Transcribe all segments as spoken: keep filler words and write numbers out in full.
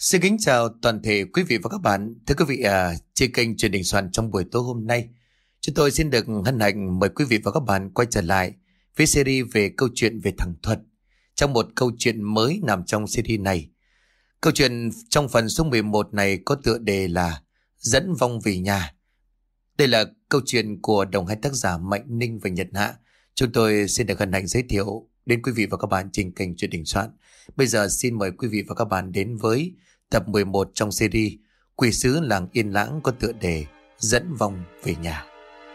Xin kính chào toàn thể quý vị và các bạn. Thưa quý vị, à, trên kênh Truyền Đình Soạn trong buổi tối hôm nay, chúng tôi xin được hân hạnh mời quý vị và các bạn quay trở lại với series về câu chuyện về thằng Thuật. Trong một câu chuyện mới nằm trong series này. Câu chuyện trong phần số mười một này có tựa đề là Dẫn Vong Về Nhà. Đây là câu chuyện của đồng hai tác giả Mạnh Ninh và Nhật Hạ. Chúng tôi xin được hân hạnh giới thiệu đến quý vị và các bạn trên kênh Truyền Đình Soạn. Bây giờ xin mời quý vị và các bạn đến với tập mười một trong series Quỷ sứ làng Yên Lãng có tựa đề Dẫn Vong Về Nhà.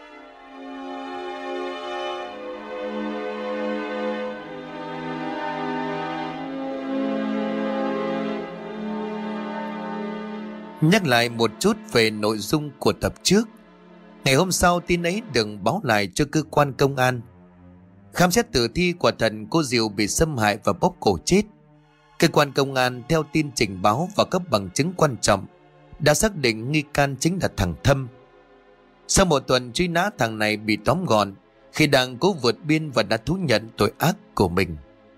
Nhắc lại một chút về nội dung của tập trước. Ngày hôm sau tin ấy được báo lại cho cơ quan công an. Khám xét tử thi quả thần cô Diệu bị xâm hại và bóp cổ chết. Cơ quan công an theo tin trình báo và các bằng chứng quan trọng đã xác định nghi can chính là thằng Thâm. Sau một tuần truy nã, thằng này bị tóm gọn khi đang cố vượt biên và đã thú nhận tội ác của mình.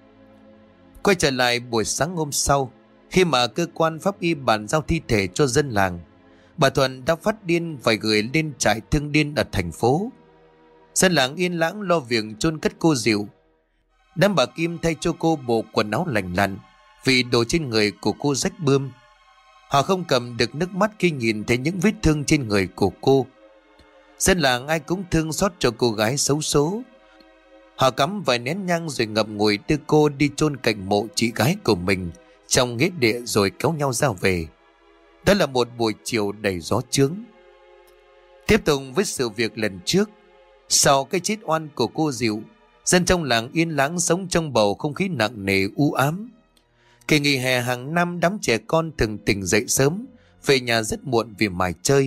Quay trở lại buổi sáng hôm sau, khi mà cơ quan pháp y bàn giao thi thể cho dân làng, bà Thuận đã phát điên phải gửi lên trại thương điên ở thành phố. Dân làng Yên Lãng lo việc chôn cất cô Diệu. Đám bà Kim thay cho cô bộ quần áo lành lặn vì đồ trên người của cô rách bươm. Họ không cầm được nước mắt khi nhìn thấy những vết thương trên người của cô. Dân làng ai cũng thương xót cho cô gái xấu số. Họ cắm vài nén nhang rồi ngậm ngùi đưa cô đi chôn cạnh mộ chị gái của mình trong nghĩa địa rồi kéo nhau ra về. Đó là một buổi chiều đầy gió chướng. Tiếp tục với sự việc lần trước, sau cái chết oan của cô Diệu, dân trong làng Yên Lãng sống trong bầu không khí nặng nề u ám. Kỳ nghỉ hè hàng năm, đám trẻ con thường tỉnh dậy sớm, về nhà rất muộn vì mải chơi.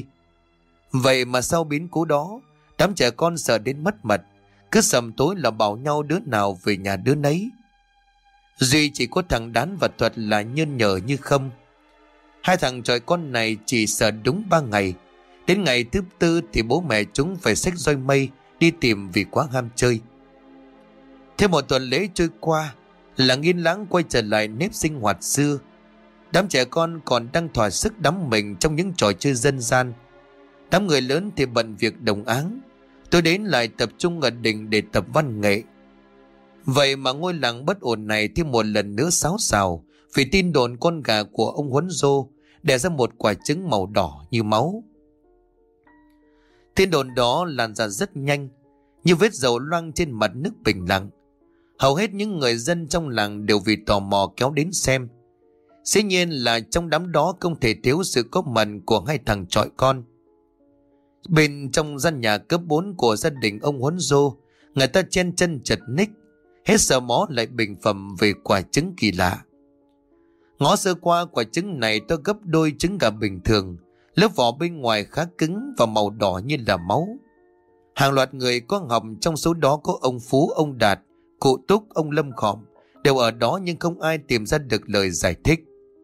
Vậy mà sau biến cố đó, đám trẻ con sợ đến mất mật, cứ sầm tối là bảo nhau đứa nào về nhà đứa nấy. Duy chỉ có thằng Đán và Thuật là nhơn nhở như không. Hai thằng trọi con này chỉ sợ đúng ba ngày. Đến ngày thứ tư thì bố mẹ chúng phải xách roi mây đi tìm vì quá ham chơi. Thêm một tuần lễ trôi qua, làng Yên Lãng quay trở lại nếp sinh hoạt xưa. Đám trẻ con còn đang thỏa sức đắm mình trong những trò chơi dân gian. Đám người lớn thì bận việc đồng áng. Tôi đến lại tập trung ở đình để tập văn nghệ. Vậy mà ngôi làng bất ổn này thêm một lần nữa xáo xào vì tin đồn con gà của ông Huấn Dô đẻ ra một quả trứng màu đỏ như máu. Tin đồn đó lan ra rất nhanh, như vết dầu loang trên mặt nước bình lặng. Hầu hết những người dân trong làng đều vì tò mò kéo đến xem. Dĩ nhiên là trong đám đó không thể thiếu sự có mặt của hai thằng trọi con. Bên trong gian nhà cấp bốn của gia đình ông Huấn Dô, người ta chen chân chật ních, hết sợ mó lại bình phẩm về quả trứng kỳ lạ. Ngó sơ qua, quả trứng này to gấp đôi trứng gà bình thường, lớp vỏ bên ngoài khá cứng và màu đỏ như là máu. Hàng loạt người có học, trong số đó có ông Phú, ông Đạt, cụ Túc, ông Lâm Khòm, đều ở đó nhưng không ai tìm ra được lời giải thích.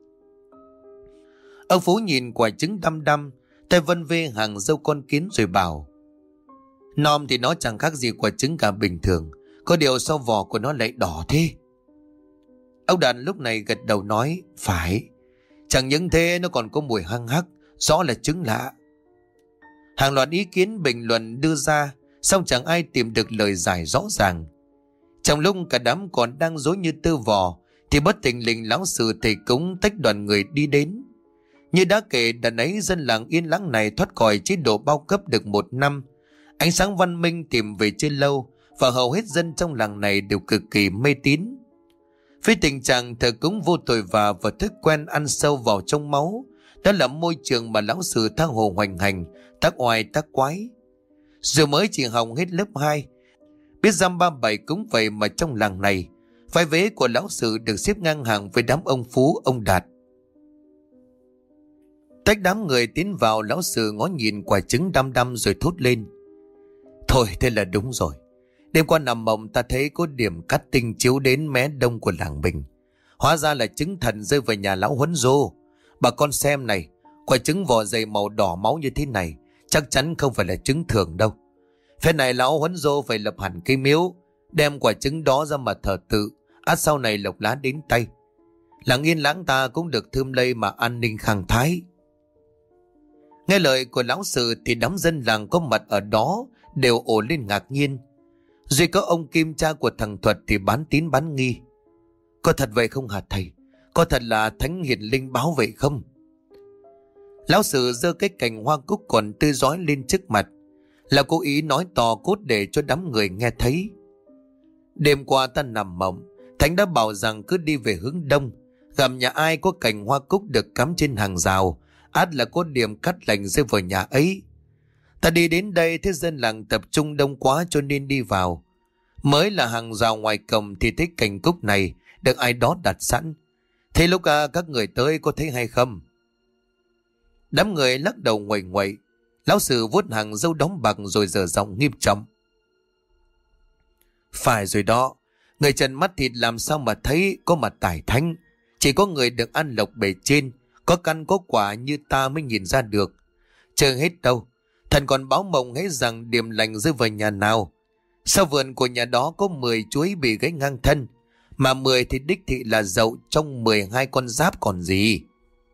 Ông Phú nhìn quả trứng đăm đăm, tay vân vê hàng râu con kiến rồi bảo: "Nom thì nó chẳng khác gì quả trứng gà bình thường, có điều sau vỏ của nó lại đỏ thế." Ông Đạt lúc này gật đầu nói: "Phải, chẳng những thế nó còn có mùi hăng hắc, rõ là trứng lạ." Hàng loạt ý kiến bình luận đưa ra, song chẳng ai tìm được lời giải rõ ràng. Trong lúc cả đám còn đang rối như tơ vò, thì bất thình lình lão sử thầy cúng tách đoàn người đi đến. Như đã kể, đợt ấy dân làng Yên Lãng này thoát khỏi chế độ bao cấp được một năm. Ánh sáng văn minh tìm về chưa lâu, và hầu hết dân trong làng này đều cực kỳ mê tín. Với tình trạng thờ cúng vô tội vạ và thói quen ăn sâu vào trong máu, đó là môi trường mà lão sử tha hồ hoành hành, tác oai tác quái. Dù mới chỉ học hết lớp hai, biết dăm ba bảy cũng vậy mà trong làng này, vai vế của lão sử được xếp ngang hàng với đám ông Phú, ông Đạt. Tách đám người tiến vào, lão sử ngó nhìn quả trứng đăm đăm rồi thốt lên: "Thôi thế là đúng rồi. Đêm qua nằm mộng ta thấy có điểm cắt tinh chiếu đến mé đông của làng mình. Hóa ra là trứng thần rơi vào nhà lão Huấn Dô. Bà con xem này, quả trứng vỏ dày màu đỏ máu như thế này chắc chắn không phải là trứng thường đâu. Phen này lão Huấn Dô phải lập hẳn cây miếu, đem quả trứng đó ra mà thờ tự, ắt sau này lộc lá đến tay. Làng yên lãng ta cũng được thơm lây mà an ninh khang thái. Nghe lời của lão sự thì đám dân làng có mặt ở đó đều ồ lên ngạc nhiên. Duy có ông Kim, cha của thằng Thuật thì bán tín bán nghi. Có thật vậy không hả thầy? Có thật là thánh hiền linh báo vậy không? Lão sự giơ cái cành hoa cúc còn tươi rói lên trước mặt, là cố ý nói to cốt để cho đám người nghe thấy. Đêm qua ta nằm mộng, thánh đã bảo rằng cứ đi về hướng đông, gặp nhà ai có cành hoa cúc được cắm trên hàng rào, ắt là có điểm cắt lành rơi vào nhà ấy. Ta đi đến đây thấy dân làng tập trung đông quá cho nên đi vào. Mới là hàng rào ngoài cổng thì thấy cành cúc này được ai đó đặt sẵn. Thế lúc à, các người tới có thấy hay không? Đám người lắc đầu nguậy nguậy. Lão sử vuốt hàng râu đóng bạc rồi dở giọng nghiêm trọng. Phải rồi đó, người trần mắt thịt làm sao mà thấy có mặt tài thánh. Chỉ có người được ăn lộc bề trên, có căn có quả như ta mới nhìn ra được. Chưa hết đâu, thần còn báo mộng hết rằng điểm lành rơi vào nhà nào. Sau vườn của nhà đó có mười chuối bị gãy ngang thân, mà mười thì đích thị là dậu trong mười hai con giáp còn gì.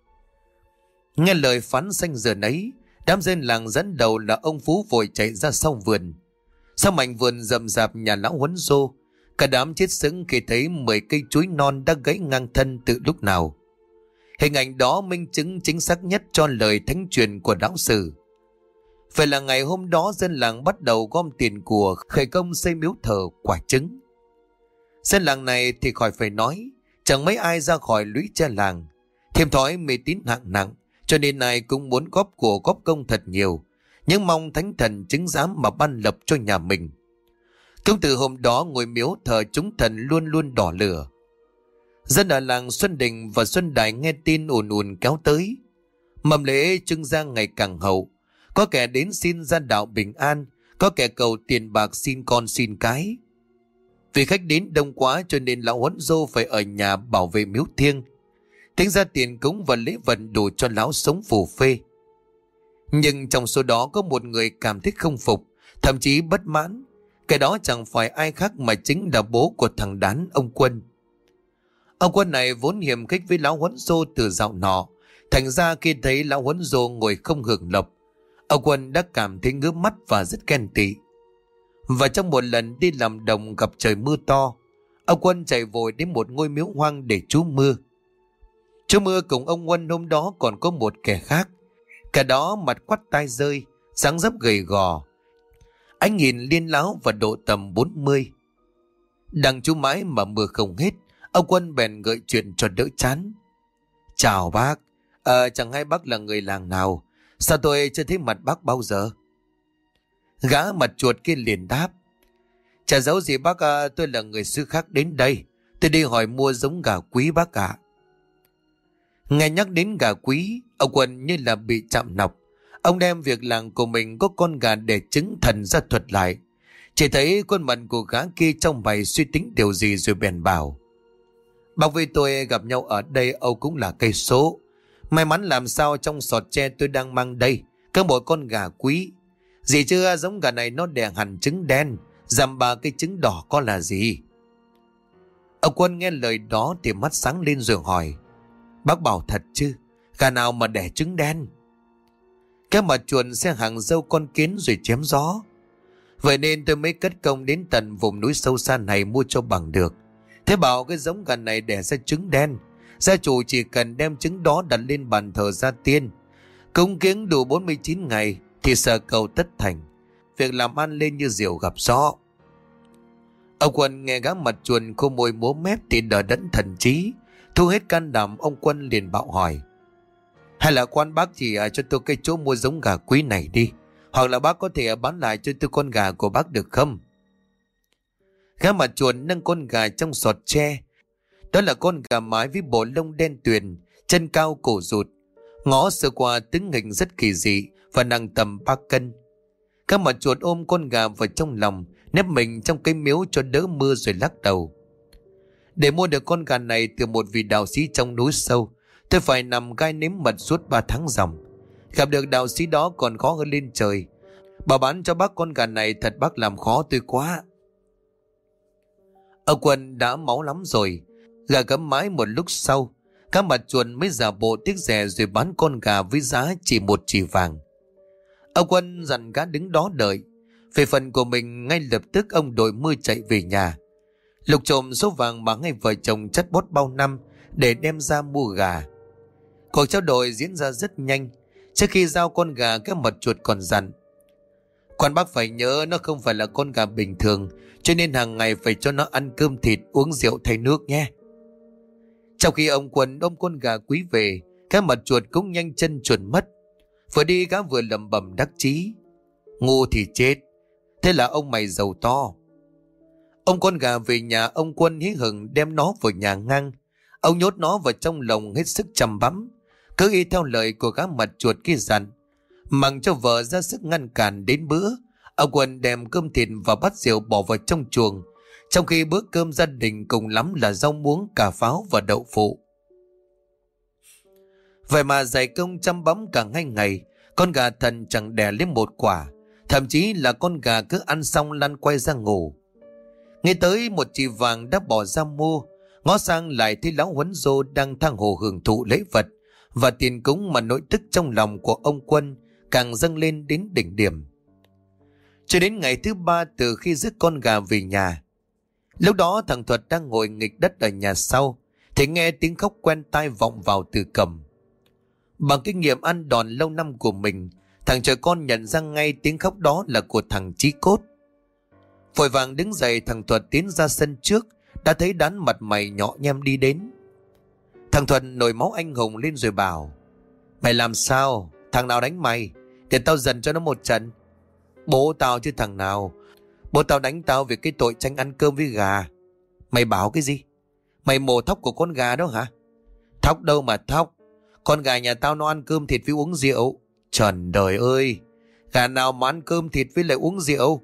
Nghe lời phán xanh giờ nấy, đám dân làng dẫn đầu là ông Phú vội chạy ra sau vườn. Sau mảnh vườn rậm rạp nhà lão Huấn Rô, cả đám chết sững khi thấy mười cây chuối non đã gãy ngang thân từ lúc nào. Hình ảnh đó minh chứng chính xác nhất cho lời thánh truyền của lão sử. Vậy là ngày hôm đó dân làng bắt đầu gom tiền của khởi công xây miếu thờ quả trứng. Dân làng này thì khỏi phải nói, chẳng mấy ai ra khỏi lũy tre làng. Thêm thói mê tín hạng nặng, cho nên ai cũng muốn góp của góp công thật nhiều, nhưng mong thánh thần chứng giám mà ban lập cho nhà mình. Cũng từ hôm đó ngôi miếu thờ chúng thần luôn luôn đỏ lửa. Dân ở làng Xuân Đình và Xuân Đài nghe tin ùn ùn kéo tới. Mầm lễ trưng ra ngày càng hậu. Có kẻ đến xin gia đạo bình an, có kẻ cầu tiền bạc xin con xin cái. Vì khách đến đông quá cho nên lão Huấn Rô phải ở nhà bảo vệ miếu thiêng. Tính ra tiền cúng và lễ vật đủ cho lão sống phù phê. Nhưng trong số đó có một người cảm thấy không phục, thậm chí bất mãn. Cái đó chẳng phải ai khác mà chính là bố của thằng Đán, ông Quân. Ông Quân này vốn hiềm khích với lão Huấn Rô từ dạo nọ. Thành ra khi thấy lão Huấn Rô ngồi không hưởng lộc, ông Quân đã cảm thấy ngứa mắt và rất ghen tị. Và trong một lần đi làm đồng gặp trời mưa to, ông Quân chạy vội đến một ngôi miếu hoang để trú mưa. Trú mưa cùng ông Quân hôm đó còn có một kẻ khác. Kẻ đó mặt quắt tai rơi, dáng dấp gầy gò. Anh nhìn liên láo và độ tầm bốn mươi. Đang trú mãi mà mưa không hết, ông Quân bèn gợi chuyện cho đỡ chán. Chào bác, à, chẳng hay bác là người làng nào? Sao tôi chưa thấy mặt bác bao giờ? Gã mặt chuột kia liền đáp. Chả giấu gì bác à, tôi là người xứ khác đến đây. Tôi đi hỏi mua giống gà quý bác ạ. À. Nghe nhắc đến gà quý, ông Quân như là bị chạm nọc. Ông đem việc làng của mình có con gà để trứng thần ra thuật lại. Chỉ thấy khuôn mặt của gã kia trong bày suy tính điều gì rồi bèn bảo. Bác với tôi gặp nhau ở đây Âu cũng là cây số. May mắn làm sao trong sọt tre tôi đang mang đây có một con gà quý. Gì chưa, giống gà này nó đẻ hẳn trứng đen, dằm ba cái trứng đỏ có là gì? Ông Quân nghe lời đó thì mắt sáng lên rồi hỏi. Bác bảo thật chứ, gà nào mà đẻ trứng đen? Cái mặt chuồn xe hàng dâu con kiến rồi chém gió. Vậy nên tôi mới cất công đến tận vùng núi sâu xa này mua cho bằng được. Thế bảo cái giống gà này đẻ ra trứng đen, gia chủ chỉ cần đem trứng đó đặt lên bàn thờ gia tiên, cúng kiếng đủ bốn mươi chín ngày thì sở cầu tất thành, việc làm ăn lên như diều gặp gió. Ông Quân nghe gã mặt chuồn khô môi múa mép thì đờ đẫn thần trí. Thu hết can đảm, ông Quân liền bạo hỏi. Hay là quan bác chỉ cho tôi cái chỗ mua giống gà quý này đi, hoặc là bác có thể bán lại cho tôi con gà của bác được không? Gã mặt chuồn nâng con gà trong sọt tre. Đó là con gà mái với bộ lông đen tuyền, chân cao cổ rụt, ngó sơ qua tướng hình rất kỳ dị và nặng tầm ba cân. Gã mặt chuột ôm con gà vào trong lòng, nép mình trong cây miếu cho đỡ mưa rồi lắc đầu. Để mua được con gà này từ một vị đạo sĩ trong núi sâu, tôi phải nằm gai nếm mật suốt ba tháng ròng. Gặp được đạo sĩ đó còn khó hơn lên trời. Bảo bán cho bác con gà này thật bác làm khó tôi quá. Ông Quân đã máu lắm rồi. Gà gấm mái một lúc sau, Các mặt chuột mới giả bộ tiếc rẻ rồi bán con gà với giá chỉ một chỉ vàng. Ông Quân dặn gã đứng đó đợi. Về phần của mình, ngay lập tức ông đội mưa chạy về nhà, lục trộm số vàng mà ngay vợ chồng chắt bót bao năm để đem ra mua gà. Cuộc trao đổi diễn ra rất nhanh. Trước khi giao con gà, các mật chuột còn dặn: "Quan bác phải nhớ nó không phải là con gà bình thường, cho nên hàng ngày phải cho nó ăn cơm thịt, uống rượu thay nước nhé." Trong khi ông Quân ôm con gà quý về, các mật chuột cũng nhanh chân chuồn mất. Vừa đi gã vừa lẩm bẩm đắc chí: "Ngu thì chết, thế là ông mày giàu to." Ông con gà về nhà, ông Quân hí hửng đem nó vào nhà ngang. Ông nhốt nó vào trong lồng hết sức chăm bẵm, cứ y theo lời của gã mật chuột kia dặn. Mặc cho vợ ra sức ngăn cản, đến bữa ông Quân đem cơm thịt và bát rượu bỏ vào trong chuồng, trong khi bữa cơm gia đình cùng lắm là rau muống, cà pháo và đậu phụ. Vậy mà dày công chăm bẵm cả hai ngày, con gà thần chẳng đẻ lên một quả, thậm chí là con gà cứ ăn xong lăn quay ra ngủ. Nghe tới một chỉ vàng đã bỏ ra mua, ngó sang lại thấy lão Huấn Dô đang thang hồ hưởng thụ lễ vật và tiền cúng, mà nỗi tức trong lòng của ông Quân càng dâng lên đến đỉnh điểm. Cho đến ngày thứ ba từ khi rước con gà về nhà, lúc đó thằng Thuật đang ngồi nghịch đất ở nhà sau thì nghe tiếng khóc quen tai vọng vào từ cầm. Bằng kinh nghiệm ăn đòn lâu năm của mình, thằng trời con nhận ra ngay tiếng khóc đó là của thằng Chí Cốt. Vội vàng đứng dậy, thằng Thuật tiến ra sân trước, đã thấy Đán mặt mày nhọ nhem đi đến. Thằng Thuật nổi máu anh hùng lên rồi bảo: "Mày làm sao? Thằng nào đánh mày? Để tao dần cho nó một trận." "Bố tao chứ thằng nào. Bố tao đánh tao vì cái tội tranh ăn cơm với gà." "Mày bảo cái gì? Mày mổ thóc của con gà đó hả?" "Thóc đâu mà thóc. Con gà nhà tao nó ăn cơm thịt với uống rượu." "Trời đời ơi, gà nào mà ăn cơm thịt với lại uống rượu?"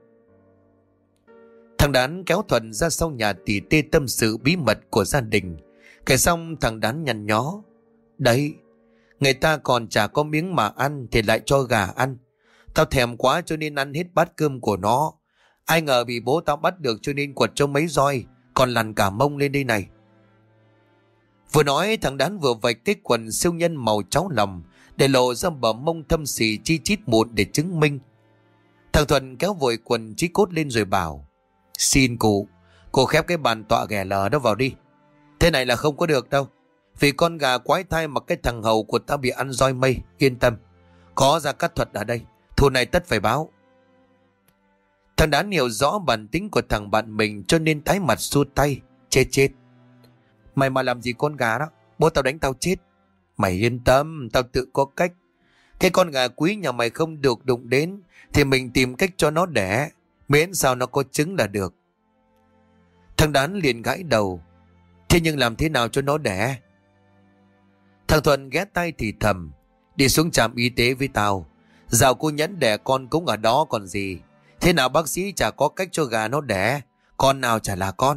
Thằng Đán kéo Thuận ra sau nhà tỉ tê tâm sự bí mật của gia đình. Kể xong thằng Đán nhăn nhó: "Đấy, người ta còn chả có miếng mà ăn thì lại cho gà ăn. Tao thèm quá cho nên ăn hết bát cơm của nó. Ai ngờ bị bố tao bắt được cho nên quật cho mấy roi, còn lằn cả mông lên đây này." Vừa nói thằng Đán vừa vạch cái quần siêu nhân màu cháo lòng để lộ ra bờ mông thâm xì chi chít mụn để chứng minh. Thằng Thuận kéo vội quần Chí Cốt lên rồi bảo: "Xin cụ, cụ khép cái bàn tọa ghẻ lờ đó vào đi. Thế này là không có được đâu. Vì con gà quái thai mà cái thằng hầu của tao bị ăn roi mây. Yên tâm, có Gia Cát Thuật ở đây, thù này tất phải báo." Thằng Đán hiểu rõ bản tính của thằng bạn mình cho nên tái mặt xua tay: "Chết chết. Mày mà làm gì con gà đó, bố tao đánh tao chết." "Mày yên tâm, tao tự có cách. Cái con gà quý nhà mày không được đụng đến thì mình tìm cách cho nó đẻ, miễn sao nó có trứng là được." Thằng Đán liền gãi đầu: "Thế nhưng làm thế nào cho nó đẻ?" Thằng Thuận ghé tay thì thầm: "Đi xuống trạm y tế với tao. Dạo cô Nhẫn đẻ con cũng ở đó còn gì. Thế nào bác sĩ chả có cách cho gà nó đẻ, con nào chả là con."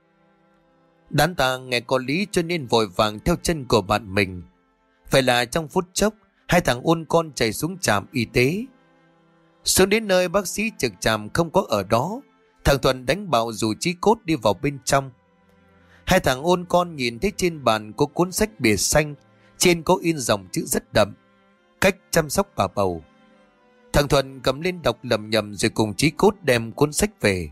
Đán ta nghe có lý cho nên vội vàng theo chân của bạn mình. Vậy là trong phút chốc, hai thằng ôn con chạy xuống trạm y tế. Xuống đến nơi bác sĩ trực trạm không có ở đó, thằng Thuận đánh bảo rủ Chí Cốt đi vào bên trong. Hai thằng ôn con nhìn thấy trên bàn có cuốn sách bìa xanh, trên có in dòng chữ rất đậm: "Cách chăm sóc bà bầu." Thằng Thuận cầm lên đọc lầm nhầm rồi cùng Chí Cốt đem cuốn sách về.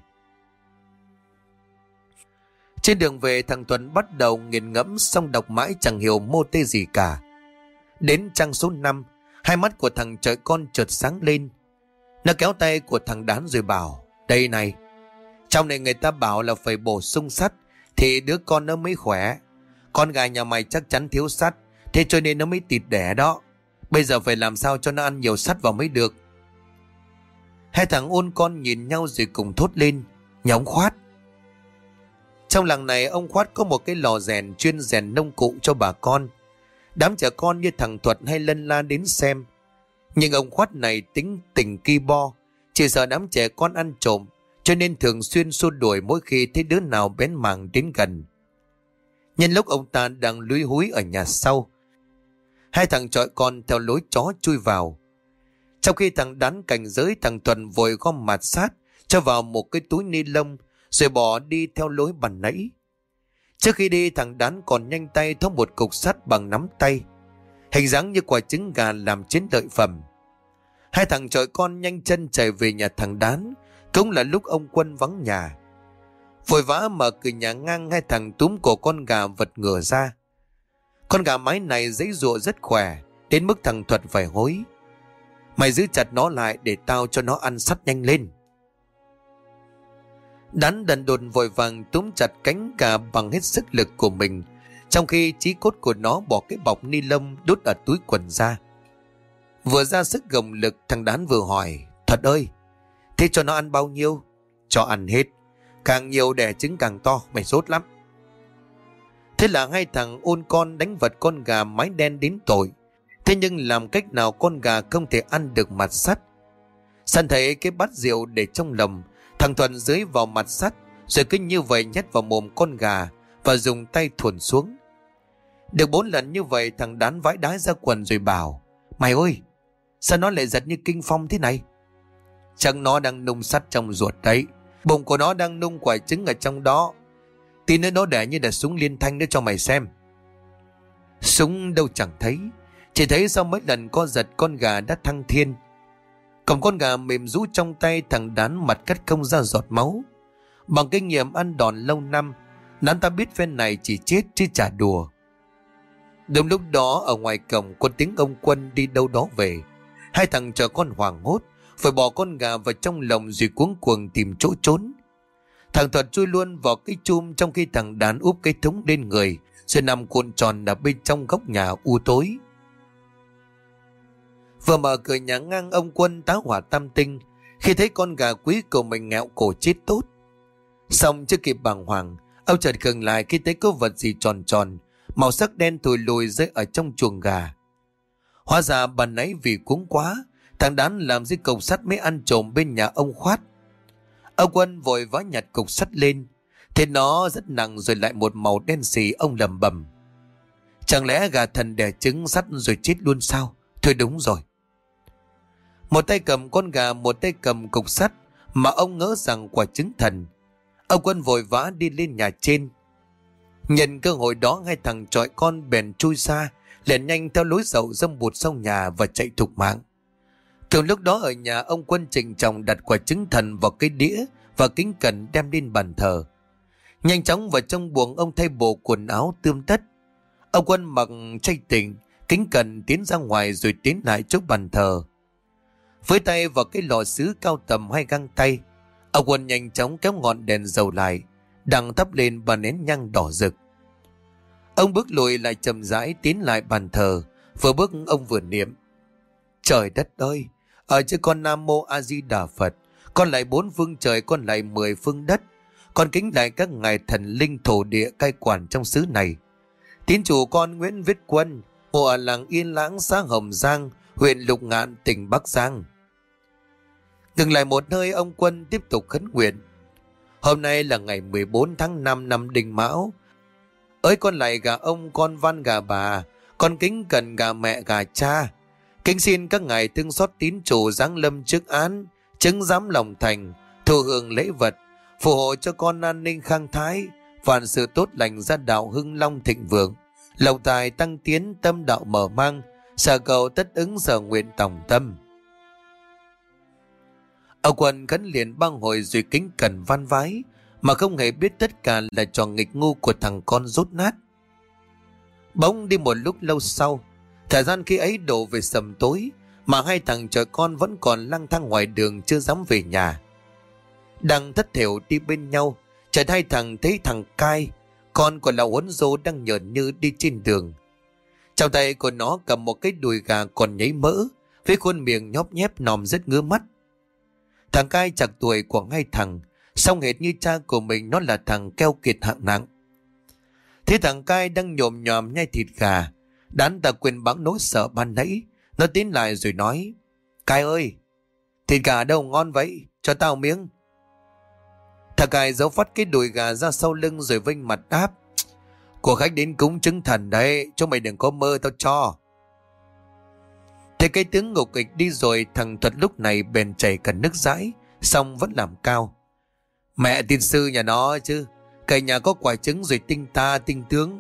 Trên đường về, thằng Thuận bắt đầu nghiền ngẫm, xong đọc mãi chẳng hiểu mô tê gì cả. Đến trang số năm, hai mắt của thằng trời con chợt sáng lên. Nó kéo tay của thằng Đán rồi bảo: "Đây này, trong này người ta bảo là phải bổ sung sắt thì đứa con nó mới khỏe. Con gà nhà mày chắc chắn thiếu sắt, thế cho nên nó mới tịt đẻ đó. Bây giờ phải làm sao cho nó ăn nhiều sắt vào mới được." Hai thằng ôn con nhìn nhau rồi cùng thốt lên: "Nhà ông Khoát." Trong làng này, ông Khoát có một cái lò rèn chuyên rèn nông cụ cho bà con. Đám trẻ con như thằng Thuật hay Lân La đến xem. Nhưng ông Khoát này tính tình ki bo, chỉ sợ đám trẻ con ăn trộm, cho nên thường xuyên xua đuổi mỗi khi thấy đứa nào bén mảng đến gần. Nhân lúc ông ta đang lúi húi ở nhà sau, hai thằng chọi con theo lối chó chui vào. Trong khi thằng Đán cảnh giới, thằng Thuần vội gom mạt sát cho vào một cái túi ni lông rồi bỏ đi theo lối bàn nãy. Trước khi đi, thằng Đán còn nhanh tay tháo một cục sắt bằng nắm tay, hình dáng như quả trứng gà làm chiến lợi phẩm. Hai thằng chọi con nhanh chân chạy về nhà thằng Đán, cũng là lúc ông Quân vắng nhà. Vội vã mở cửa nhà ngang, hai thằng túm cổ con gà vật ngửa ra. Con gà mái này giãy giụa rất khỏe, đến mức thằng Thuật phải hối: "Mày giữ chặt nó lại để tao cho nó ăn sắt nhanh lên." Đán đần độn vội vàng túm chặt cánh gà bằng hết sức lực của mình, trong khi chí cốt của nó bỏ cái bọc ni lông đút ở túi quần ra. Vừa ra sức gồng lực, thằng Đán vừa hỏi: "Thuật ơi, thế cho nó ăn bao nhiêu?" "Cho ăn hết, càng nhiều đẻ trứng càng to, mày sốt lắm." Thế là hai thằng ôn con đánh vật con gà mái đen đến tội. Thế nhưng làm cách nào con gà không thể ăn được mặt sắt. Săn thấy cái bát rượu để trong lồng, thằng Thuận dưới vào mặt sắt, rồi cứ như vậy nhét vào mồm con gà và dùng tay thuần xuống. Được bốn lần như vậy, thằng Đán vãi đái ra quần rồi bảo: "Mày ơi, sao nó lại giật như kinh phong thế này?" "Chắc nó đang nung sắt trong ruột đấy. Bụng của nó đang nung quả trứng ở trong đó. Tí nữa nó đẻ như là súng liên thanh nữa cho mày xem." Súng đâu chẳng thấy, chỉ thấy sau mấy lần co giật con gà đã thăng thiên. Còn con gà mềm rũ trong tay thằng Đán, mặt cắt không ra giọt máu. Bằng kinh nghiệm ăn đòn lâu năm, Đán ta biết phen này chỉ chết chứ chả đùa. Đúng lúc đó, ở ngoài cổng có tiếng ông Quân đi đâu đó về. Hai thằng chờ con hoảng hốt, phải bỏ con gà vào trong lồng rồi cuống cuồng tìm chỗ trốn. Thằng Thuật chui luôn vào cái chum, trong khi thằng Đán úp cái thúng lên người rồi nằm cuộn tròn ở bên trong góc nhà u tối. Vừa mở cửa nhà ngang, ông Quân tá hỏa tam tinh khi thấy con gà quý của mình ngẹo cổ chết tốt. Xong chưa kịp bàng hoàng, ông chợt khựng lại khi thấy có vật gì tròn tròn, màu sắc đen thùi lùi rơi ở trong chuồng gà. Hóa ra ban nãy vì cuống quá, thằng Đán làm dưới cục sắt mới ăn trộm bên nhà ông Khoát. Ông Quân vội vã nhặt cục sắt lên, thế nó rất nặng rồi lại một màu đen xì. Ông lẩm bẩm: "Chẳng lẽ gà thần đẻ trứng sắt rồi chết luôn sao? Thôi đúng rồi." Một tay cầm con gà, một tay cầm cục sắt, mà ông ngỡ rằng quả trứng thần. Ông Quân vội vã đi lên nhà trên. Nhân cơ hội đó, hai thằng chọi con bèn chui ra, lẻn nhanh theo lối dậu dâm bụt sau nhà và chạy thục mạng. Cùng lúc đó, ở nhà, ông Quân trịnh trọng đặt quả trứng thần vào cái đĩa và kính cẩn đem lên bàn thờ. Nhanh chóng vào trong buồng, ông thay bộ quần áo tươm tất. Ông Quân mặc chay tỉnh, kính cẩn tiến ra ngoài rồi tiến lại chỗ bàn thờ. Với tay vào cái lò sứ cao tầm hai găng tay, ông Quân nhanh chóng kéo ngọn đèn dầu lại, đằng thắp lên ba nén nhang đỏ rực. Ông bước lùi lại chậm rãi tiến lại bàn thờ, vừa bước ông vừa niệm: "Trời đất ơi, ở chứ con Nam Mô A Di Đà Phật, con lại bốn phương trời, con lại mười phương đất, con kính lại các ngài thần linh thổ địa cai quản trong xứ này. Tín chủ con Nguyễn Viết Quân, ngụ ở làng Yên Lãng, xã Hồng Giang, huyện Lục Ngạn, tỉnh Bắc Giang." Dừng lại một nơi, ông Quân tiếp tục khấn nguyện: "Hôm nay là ngày mười bốn tháng năm năm Đinh Mão. Ơi con lại gà ông, con van gà bà, con kính cẩn gà mẹ gà cha. Kính xin các ngài thương xót tín chủ giáng lâm trước án, chứng giám lòng thành, thụ hưởng lễ vật, phù hộ cho con an ninh khang thái, vạn sự tốt lành, gia đạo hưng long thịnh vượng, lộc tài tăng tiến, tâm đạo mở mang, sở cầu tất ứng, sở nguyện tòng tâm." Ông Quân khấn liền ba hồi rồi kính cẩn van vái, mà không hề biết tất cả là trò nghịch ngu của thằng con rốt nát. Bỗng đi một lúc lâu sau, thời gian khi ấy đổ về sầm tối, mà hai thằng chọi con vẫn còn lang thang ngoài đường chưa dám về nhà. Đang thất thểu đi bên nhau, chợt hai thằng thấy thằng Cai, con của lão Huấn Dô, đang nhởn như đi trên đường. Trong tay của nó cầm một cái đùi gà còn nhấy mỡ, với khuôn miệng nhóp nhép nòm rất ngứa mắt. Thằng Cai chạc tuổi của hai thằng, song hệt như cha của mình, nó là thằng keo kiệt hạng nặng. Thế thằng Cai đang nhồm nhòm nhai thịt gà, Đán ta quên bẵng nỗi sợ ban nãy. Nó tiến lại rồi nói: "Cai ơi, thịt gà đâu ngon vậy, cho tao miếng." Thằng Cai giấu phát cái đùi gà ra sau lưng rồi vênh mặt đáp: "Của khách đến cúng trứng thần đấy, cho mày đừng có mơ, tao cho." Thế cái tướng ngục kịch đi rồi, thằng Thuật lúc này bèn chảy cả nước dãi, xong vẫn làm cao: "Mẹ tin sư nhà nó chứ, Cả nhà có quả trứng rồi tinh ta tinh tướng.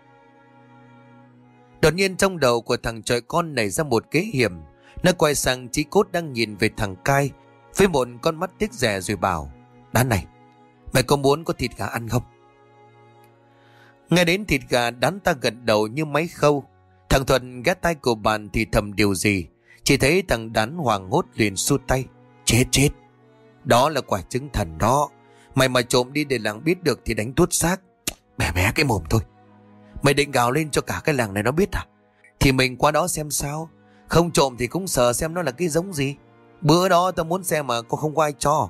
Đột nhiên trong đầu của thằng chọi con nảy ra một kế hiểm. Nó quay sang Chí Cốt đang nhìn về thằng Cai với một con mắt tiếc rẻ rồi bảo: Đán này, mày có muốn có thịt gà ăn không? Nghe đến thịt gà, Đán ta gật đầu như máy khâu. Thằng Thuận ghé tai của bạn thì thầm điều gì. Chỉ thấy thằng Đán hoảng hốt liền xua tay: Chết chết, đó là quả trứng thần đó. Mày mà trộm đi để làng biết được thì đánh tuốt xác. Bé bé cái mồm thôi. Mày định gào lên cho cả cái làng này nó biết à? Thì mình qua đó xem sao. Không trộm thì cũng sờ xem nó là cái giống gì. Bữa đó tao muốn xem mà có không có ai cho.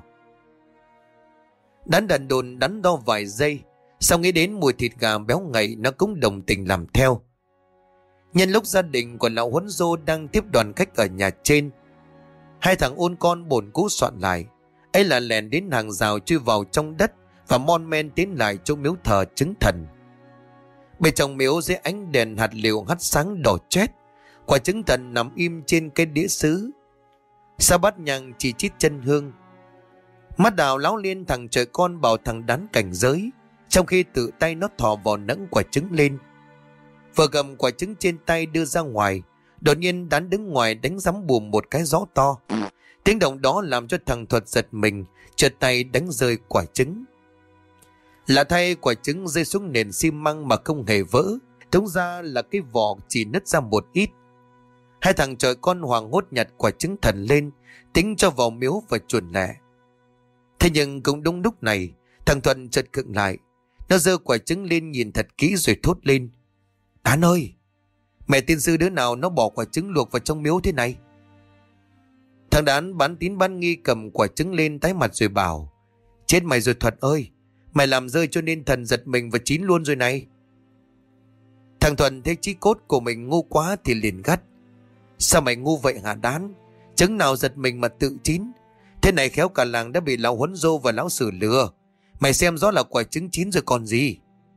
Đán đần đồn đắn đo vài giây. Sau nghĩ đến mùi thịt gà béo ngậy, nó cũng đồng tình làm theo. Nhân lúc gia đình của lão Huấn Dô đang tiếp đoàn khách ở nhà trên, hai thằng ôn con bổn cũ soạn lại. Ấy là lèn đến hàng rào chui vào trong đất và mon men tiến lại chỗ miếu thờ trứng thần. Bên trong miếu dưới ánh đèn hạt liều hắt sáng đỏ chét, quả trứng thần nằm im trên cái đĩa sứ. Sau bát nhang chỉ chít chân hương. Mắt đào láo liên thằng trời con bảo thằng Đán cảnh giới, trong khi tự tay nó thò vào nẫng quả trứng lên. Vừa cầm quả trứng trên tay đưa ra ngoài, đột nhiên Đán đứng ngoài đánh giấm bùm một cái gió to. Tiếng động đó làm cho thằng Thuật giật mình, trượt tay đánh rơi quả trứng. Lạ thay, quả trứng rơi xuống nền xi măng mà không hề vỡ, đúng ra là cái vỏ chỉ nứt ra một ít. Hai thằng trời con hoàng hốt nhặt quả trứng thần lên, tính cho vào miếu và chuồn lẹ. Thế nhưng cũng đúng lúc này, thằng Thuận chợt khựng lại. Nó giơ quả trứng lên nhìn thật kỹ rồi thốt lên: Đán ơi, mẹ tiên sư đứa nào nó bỏ quả trứng luộc vào trong miếu thế này? Thằng Đán bán tín bán nghi cầm quả trứng lên tái mặt rồi bảo: Chết mày rồi Thuật ơi, mày làm rơi cho nên thần giật mình và chín luôn rồi này. Thằng Thuận thấy Chí Cốt của mình ngu quá thì liền gắt: Sao mày ngu vậy hả Đán? Trứng nào giật mình mà tự chín? Thế này khéo cả làng đã bị lão Huấn Dô và lão Sử lừa. Mày xem rõ là quả trứng chín rồi còn gì.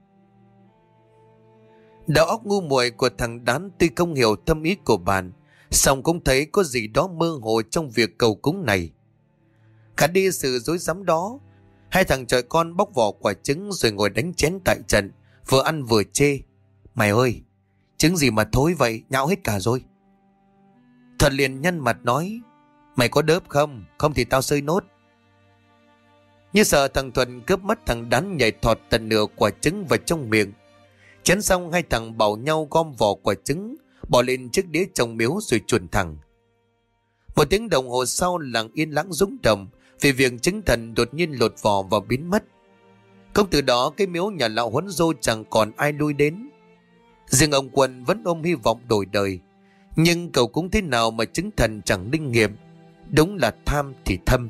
Đầu óc ngu muội của thằng Đán tuy không hiểu thâm ý của bạn, song cũng thấy có gì đó mơ hồ trong việc cầu cúng này. Cả đi sự dối rắm đó, hai thằng trời con bóc vỏ quả trứng rồi ngồi đánh chén tại trận, vừa ăn vừa chê: Mày ơi, trứng gì mà thối vậy, nhão hết cả rồi. Thuật liền nhăn mặt nói: Mày có đớp không? Không thì tao sơi nốt. Như sợ thằng Thuận cướp mất, thằng Đán nhảy thọt tận nửa quả trứng vào trong miệng. Chén xong, hai thằng bảo nhau gom vỏ quả trứng bỏ lên chiếc đĩa trong miếu rồi chuồn thẳng. Một tiếng đồng hồ sau, làng yên lặng rung động vì việc trứng thần đột nhiên lột vỏ và biến mất. Không từ đó, cái miếu nhà lão Huấn Dô chẳng còn ai lui đến. Riêng ông Quân vẫn ôm hy vọng đổi đời, nhưng cậu cũng thế nào mà trứng thần chẳng linh nghiệm. Đúng là tham thì thâm.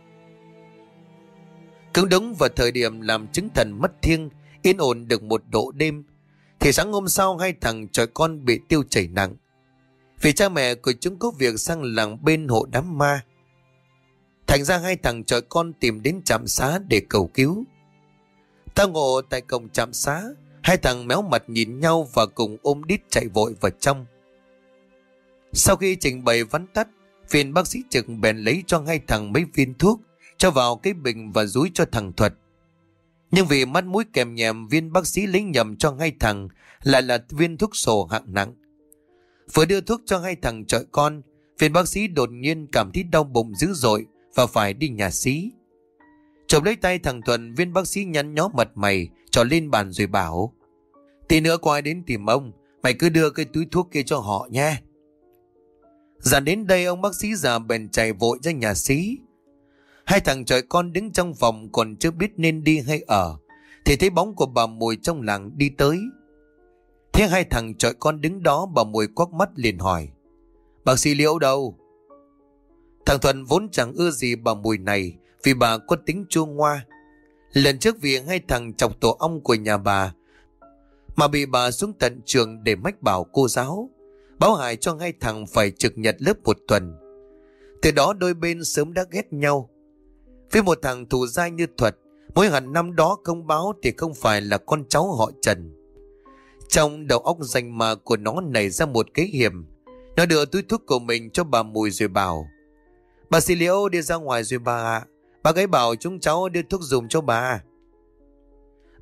Cũng đúng vào thời điểm làm trứng thần mất thiêng, yên ổn được một độ đêm, thì sáng hôm sau hai thằng trời con bị tiêu chảy nặng. Vì cha mẹ của chúng có việc sang làng bên hộ đám ma. Thành ra hai thằng trời con tìm đến trạm xá để cầu cứu. Tao ngộ tại cổng trạm xá, hai thằng méo mặt nhìn nhau và cùng ôm đít chạy vội vào trong. Sau khi trình bày vắn tắt, viên bác sĩ trực bèn lấy cho hai thằng mấy viên thuốc, cho vào cái bình và dúi cho thằng Thuật. Nhưng vì mắt mũi kèm nhèm, viên bác sĩ lấy nhầm cho hai thằng lại là viên thuốc sổ hạng nặng. Vừa đưa thuốc cho hai thằng trời con, viên bác sĩ đột nhiên cảm thấy đau bụng dữ dội và phải đi nhà xí. Chộp lấy tay thằng Thuận, viên bác sĩ nhăn nhó mặt mày trỏ lên bàn rồi bảo: Tí nữa có ai đến tìm ông, mày cứ đưa cái túi thuốc kia cho họ nha. Dàn đến đây, ông bác sĩ già bèn chạy vội ra nhà xí. Hai thằng trời con đứng trong phòng còn chưa biết nên đi hay ở, thì thấy bóng của bà Mùi trong làng đi tới. Thế hai thằng trời con đứng đó, bà Mùi quắc mắt liền hỏi: Bác sĩ Liễu đâu? Thằng Thuận vốn chẳng ưa gì bà Mùi này, vì bà có tính chua ngoa. Lần trước vì hai thằng chọc tổ ong của nhà bà mà bị bà xuống tận trường để mách bảo cô giáo, báo hại cho hai thằng phải trực nhật lớp một tuần. Từ đó đôi bên sớm đã ghét nhau. Với một thằng thù dai như Thuật, mỗi hẳn năm đó không báo thì không phải là con cháu họ Trần. Trong đầu óc rành mà của nó nảy ra một kế hiểm. Nó đưa túi thuốc của mình cho bà Mùi rồi bảo: Bà sĩ Liễu đi ra ngoài rồi bà ạ. Bà gái bảo chúng cháu đưa thuốc dùng cho bà.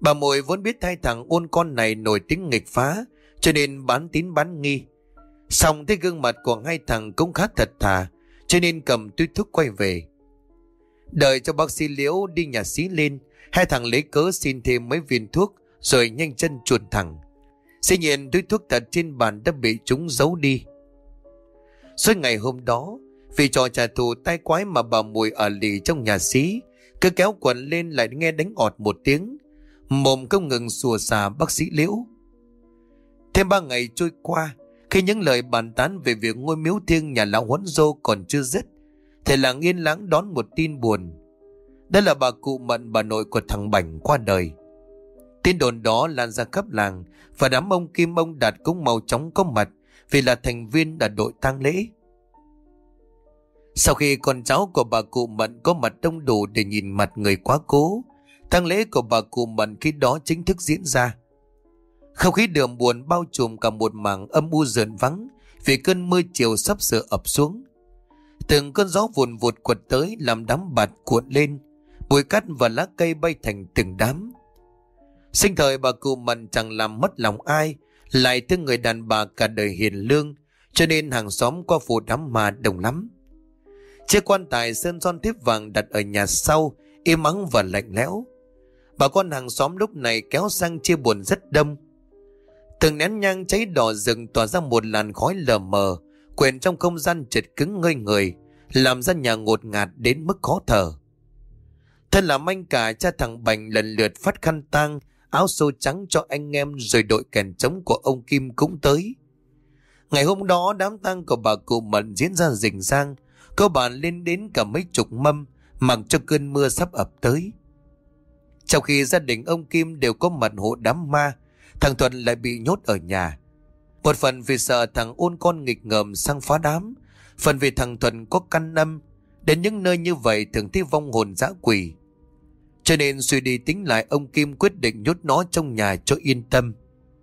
Bà Mùi vốn biết hai thằng ôn con này nổi tiếng nghịch phá, cho nên bán tín bán nghi. Xong thấy gương mặt của hai thằng cũng khá thật thà, cho nên cầm túi thuốc quay về. Đợi cho bác sĩ Liễu đi nhà xí lên, hai thằng lấy cớ xin thêm mấy viên thuốc rồi nhanh chân chuồn thẳng. Dĩ nhiên túi thuốc thật trên bàn đã bị chúng giấu đi. Suốt ngày hôm đó, vì trò trả thù tai quái mà bà Mùi ở lì trong nhà xí, cứ kéo quần lên lại nghe đánh ọt một tiếng, mồm không ngừng sủa xà bác sĩ Liễu. Thêm ba ngày trôi qua, khi những lời bàn tán về việc ngôi miếu thiêng nhà lão Huấn Dô còn chưa dứt, thì làng yên lắng đón một tin buồn. Đó là bà cụ Mận, bà nội của thằng Bảnh qua đời. Tin đồn đó lan ra khắp làng, và đám ông Kim ông Đạt cũng mau chóng có mặt vì là thành viên ở đội tang lễ. Sau khi con cháu của bà cụ Mận có mặt đông đủ để nhìn mặt người quá cố, tang lễ của bà cụ Mận khi đó chính thức diễn ra. Không khí đường buồn bao trùm cả một mảng âm u rợn vắng vì cơn mưa chiều sắp sửa ập xuống. Từng cơn gió vùn vụt quật tới làm đám bạt cuộn lên, bụi cát và lá cây bay thành từng đám. Sinh thời bà cụ Mận chẳng làm mất lòng ai, lại thương người đàn bà cả đời hiền lương, cho nên hàng xóm qua phủ đám ma đông lắm. Chiếc quan tài sơn son thiếp vàng đặt ở nhà sau, im ắng và lạnh lẽo. Bà con hàng xóm lúc này kéo sang chia buồn rất đông. Từng nén nhang cháy đỏ rừng tỏa ra một làn khói lờ mờ, quện trong không gian chật cứng ngây người, làm ra nhà ngột ngạt đến mức khó thở. Thân làm anh cả, cha thằng Bành lần lượt phát khăn tang, áo xô trắng cho anh em, rồi đội kèn trống của ông Kim cũng tới. Ngày hôm đó đám tang của bà cụ Mận diễn ra rình rang, cơ bản lên đến cả mấy chục mâm, mặc cho cơn mưa sắp ập tới. Trong khi gia đình ông Kim đều có mặt hộ đám ma, thằng Thuận lại bị nhốt ở nhà. Một phần vì sợ thằng ôn con nghịch ngợm sang phá đám, phần vì thằng Thuận có căn âm, đến những nơi như vậy thường thấy vong hồn dã quỷ. Cho nên suy đi tính lại, ông Kim quyết định nhốt nó trong nhà cho yên tâm.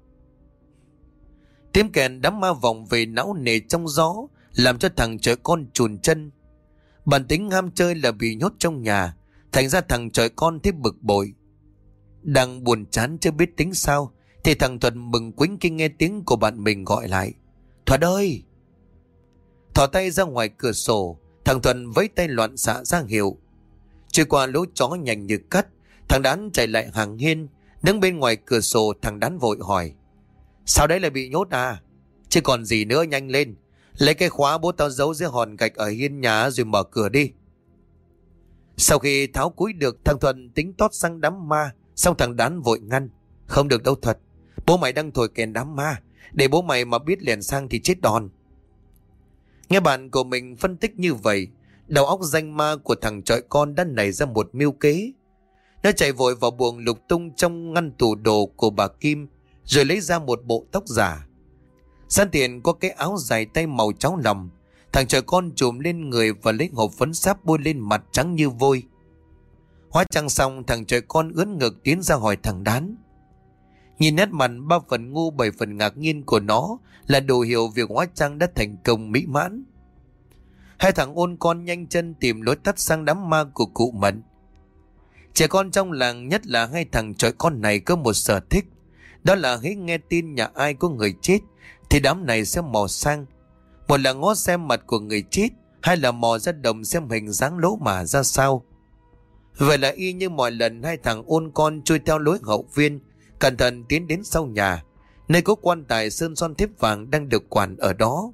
Tiếng kèn đám ma vọng về não nề trong gió, làm cho thằng trời con chùn chân. Bản tính ham chơi là bị nhốt trong nhà, thành ra thằng trời con thấy bực bội. Đang buồn chán chưa biết tính sao, thì thằng Thuận mừng quýnh khi nghe tiếng của bạn mình gọi lại. Thuận ơi! Thò tay ra ngoài cửa sổ, thằng Thuận vẫy tay loạn xạ ra hiệu. Trôi qua lỗ chó nhanh như cắt, thằng Đán chạy lại hàng hiên, đứng bên ngoài cửa sổ. Thằng Đán vội hỏi: Sao đấy lại bị nhốt à? Chứ còn gì nữa, nhanh lên, lấy cái khóa bố tao giấu dưới hòn gạch ở hiên nhà rồi mở cửa đi. Sau khi tháo cúi được, thằng Thuận tính tót sang đám ma, xong thằng Đán vội ngăn: Không được đâu Thuật, bố mày đang thổi kèn đám ma, để bố mày mà biết liền sang thì chết đòn. Nghe bạn của mình phân tích như vậy, đầu óc danh ma của thằng trọi con đã nảy ra một mưu kế. Nó chạy vội vào buồng lục tung trong ngăn tủ đồ của bà Kim, rồi lấy ra một bộ tóc giả. Sẵn tiện có cái áo dài tay màu cháo lòng, thằng trọi con trùm lên người và lấy hộp phấn sáp bôi lên mặt trắng như vôi. Hóa trang xong, thằng trọi con ướn ngực tiến ra hỏi thằng Đán. Nhìn nét mặt ba phần ngu bảy phần ngạc nhiên của nó là đủ hiểu việc hóa trang đã thành công mỹ mãn. Hai thằng ôn con nhanh chân tìm lối tắt sang đám ma của cụ Mận. Trẻ con trong làng, nhất là hai thằng trọi con này, có một sở thích, đó là hễ nghe tin nhà ai có người chết thì đám này sẽ mò sang. Một là ngó xem mặt của người chết, hai là mò ra đồng xem hình dáng lỗ mả ra sao. Vậy là y như mọi lần, hai thằng ôn con trôi theo lối hậu viên, cẩn thận tiến đến sau nhà, nơi có quan tài sơn son thiếp vàng đang được quản ở đó.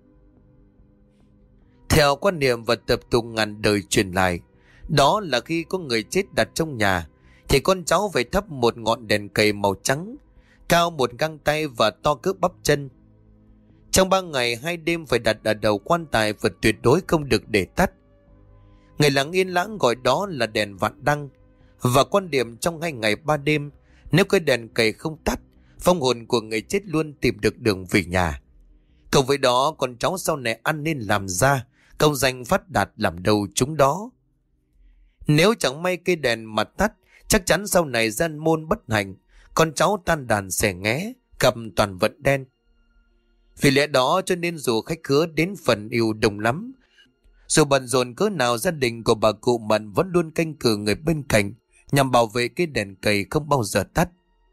Theo quan niệm và tập tục ngàn đời truyền lại, đó là khi có người chết đặt trong nhà thì con cháu phải thắp một ngọn đèn cầy màu trắng, cao một găng tay và to cỡ bắp chân. Trong ba ngày hai đêm phải đặt ở đầu quan tài và tuyệt đối không được để tắt. Người làng yên lãng gọi đó là đèn vạn đăng. Và quan điểm trong hai ngày ba đêm, nếu cái đèn cầy không tắt, phong hồn của người chết luôn tìm được đường về nhà. Cộng với đó, con cháu sau này ăn nên làm ra, công danh phát đạt làm đầu chúng đó. Nếu chẳng may cây đèn mà tắt, chắc chắn sau này gian môn bất hạnh, con cháu tan đàn xẻ nghé, gặp toàn vận đen. Vì lẽ đó cho nên dù khách khứa đến phần yêu đông lắm, dù bận rộn cỡ nào, gia đình của bà cụ Mận vẫn luôn canh cử người bên cạnh nhằm bảo vệ cái đèn cầy không bao giờ tắt.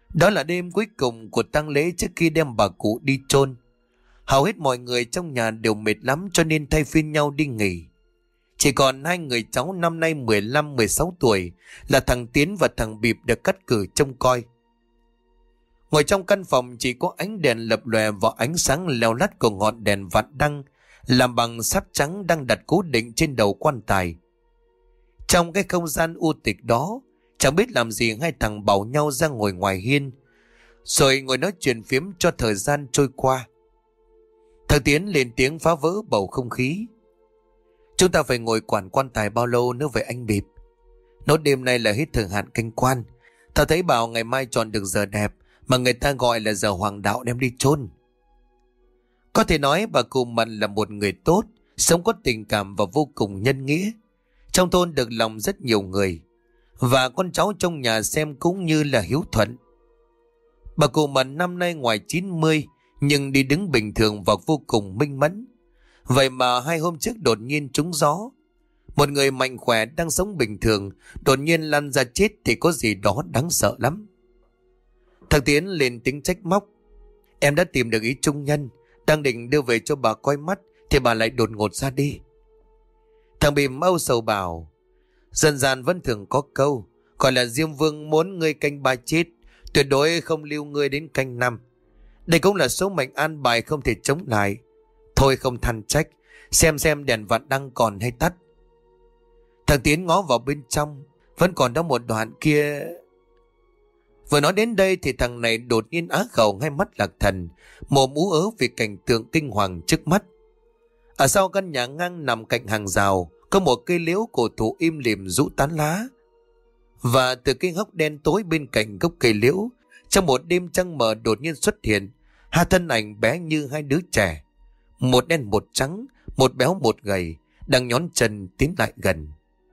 Đó là đêm cuối cùng của tang lễ trước khi đem bà cụ đi chôn. Hầu hết mọi người trong nhà đều mệt lắm cho nên thay phiên nhau đi nghỉ. Chỉ còn hai người cháu năm nay mười lăm mười sáu tuổi là thằng Tiến và thằng Bịp được cắt cử trông coi. Ngồi trong căn phòng chỉ có ánh đèn lập lòe và ánh sáng leo lắt của ngọn đèn vạn đăng làm bằng sắt trắng đang đặt cố định trên đầu quan tài. Trong cái không gian u tịch đó, chẳng biết làm gì hai thằng bảo nhau ra ngồi ngoài hiên, rồi ngồi nói chuyện phiếm cho thời gian trôi qua. Thằng Tiến lên tiếng phá vỡ bầu không khí. Chúng ta phải ngồi quản quan tài bao lâu nữa vậy anh Bịp? Nốt đêm nay là hết thời hạn canh quan. Tao thấy bảo ngày mai chọn được giờ đẹp mà người ta gọi là giờ hoàng đạo đem đi chôn. Có thể nói bà cụ Mận là một người tốt, sống có tình cảm và vô cùng nhân nghĩa. Trong thôn được lòng rất nhiều người, và con cháu trong nhà xem cũng như là hiếu thuận. Bà cụ Mận năm nay ngoài chín mươi, nhưng đi đứng bình thường và vô cùng minh mẫn. Vậy mà hai hôm trước đột nhiên trúng gió. Một người mạnh khỏe đang sống bình thường đột nhiên lăn ra chết thì có gì đó đáng sợ lắm. Thằng Tiến lên tiếng trách móc. Em đã tìm được ý trung nhân, đang định đưa về cho bà coi mắt thì bà lại đột ngột ra đi. Thằng Bìm âu sầu bảo, dân gian vẫn thường có câu gọi là Diêm Vương muốn ngươi canh ba chết, tuyệt đối không lưu ngươi đến canh năm. Đây cũng là số mệnh an bài không thể chống lại. Thôi không than trách, xem xem đèn vạn đăng còn hay tắt. Thằng Tiến ngó vào bên trong, vẫn còn đó một đoạn kia. Vừa nói đến đây thì thằng này đột nhiên á khẩu, ngay mắt lạc thần, mồm ú ớ vì cảnh tượng kinh hoàng trước mắt. Ở sau căn nhà ngang nằm cạnh hàng rào có một cây liễu cổ thụ im lìm rũ tán lá. Và từ cái hốc đen tối bên cạnh gốc cây liễu, trong một đêm trăng mờ đột nhiên xuất hiện hai thân ảnh bé như hai đứa trẻ, một đen một trắng, một béo một gầy, đang nhón chân tiến lại gần.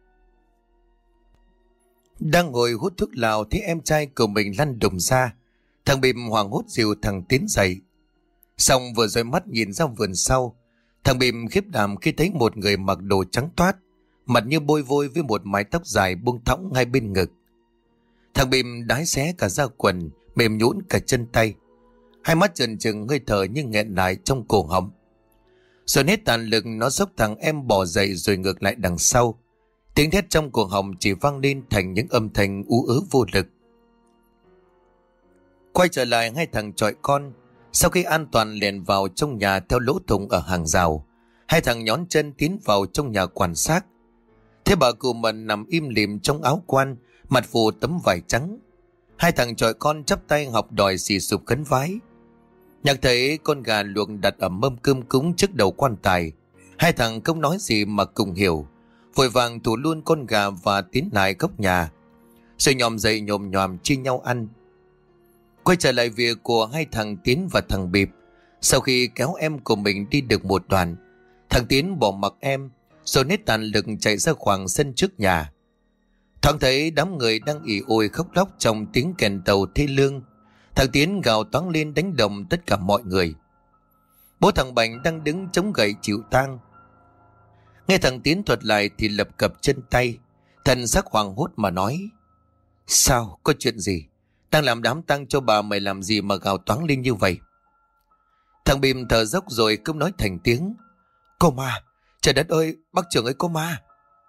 Đang ngồi hút thuốc lào thấy em trai của mình lăn đùng ra. Thằng Bìm hoảng hốt dìu thằng Tiến dậy. Xong vừa dõi mắt nhìn ra vườn sau, thằng Bìm khiếp đảm khi thấy một người mặc đồ trắng toát, mặt như bôi vôi với một mái tóc dài buông thõng hai bên ngực. Thằng Bìm đái xé cả da quần, mềm nhũn cả chân tay, hai mắt trần trừng hơi thở như nghẹn lại trong cổ họng. Rồi hết tàn lực nó xốc thằng em bỏ dậy rồi ngược lại đằng sau. Tiếng thét trong cổ họng chỉ vang lên thành những âm thanh ú ớ vô lực. Quay trở lại hai thằng chọi con, sau khi an toàn lèn vào trong nhà theo lỗ thủng ở hàng rào, hai thằng nhón chân tiến vào trong nhà quan sát. Thế bà cụ Mận nằm im lìm trong áo quan, mặt phủ tấm vải trắng. Hai thằng chọi con chắp tay học đòi xì sụp khấn vái. Nhạc thấy con gà luộc đặt ở mâm cơm cúng trước đầu quan tài, hai thằng không nói gì mà cùng hiểu, vội vàng thủ luôn con gà và tiến lại góc nhà, rồi nhòm dậy nhồm nhòm chia nhau ăn. Quay trở lại việc của hai thằng Tiến và thằng Bịp, sau khi kéo em của mình đi được một đoạn, thằng Tiến bỏ mặc em rồi hết tàn lực chạy ra khoảng sân trước nhà. Thoáng thấy đám người đang ỉ ôi khóc lóc trong tiếng kèn tàu thê lương, thằng Tiến gào toáng lên đánh động tất cả mọi người. Bố thằng Bành đang đứng chống gậy chịu tang, nghe thằng Tiến thuật lại thì lập cập chân tay, thần sắc hoảng hốt mà nói: Sao, có chuyện gì? Đang làm đám tang cho bà mày làm gì mà gào toáng lên như vậy? Thằng Bìm thở dốc rồi cũng nói thành tiếng: Có ma, trời đất ơi, bác trưởng ơi, có ma.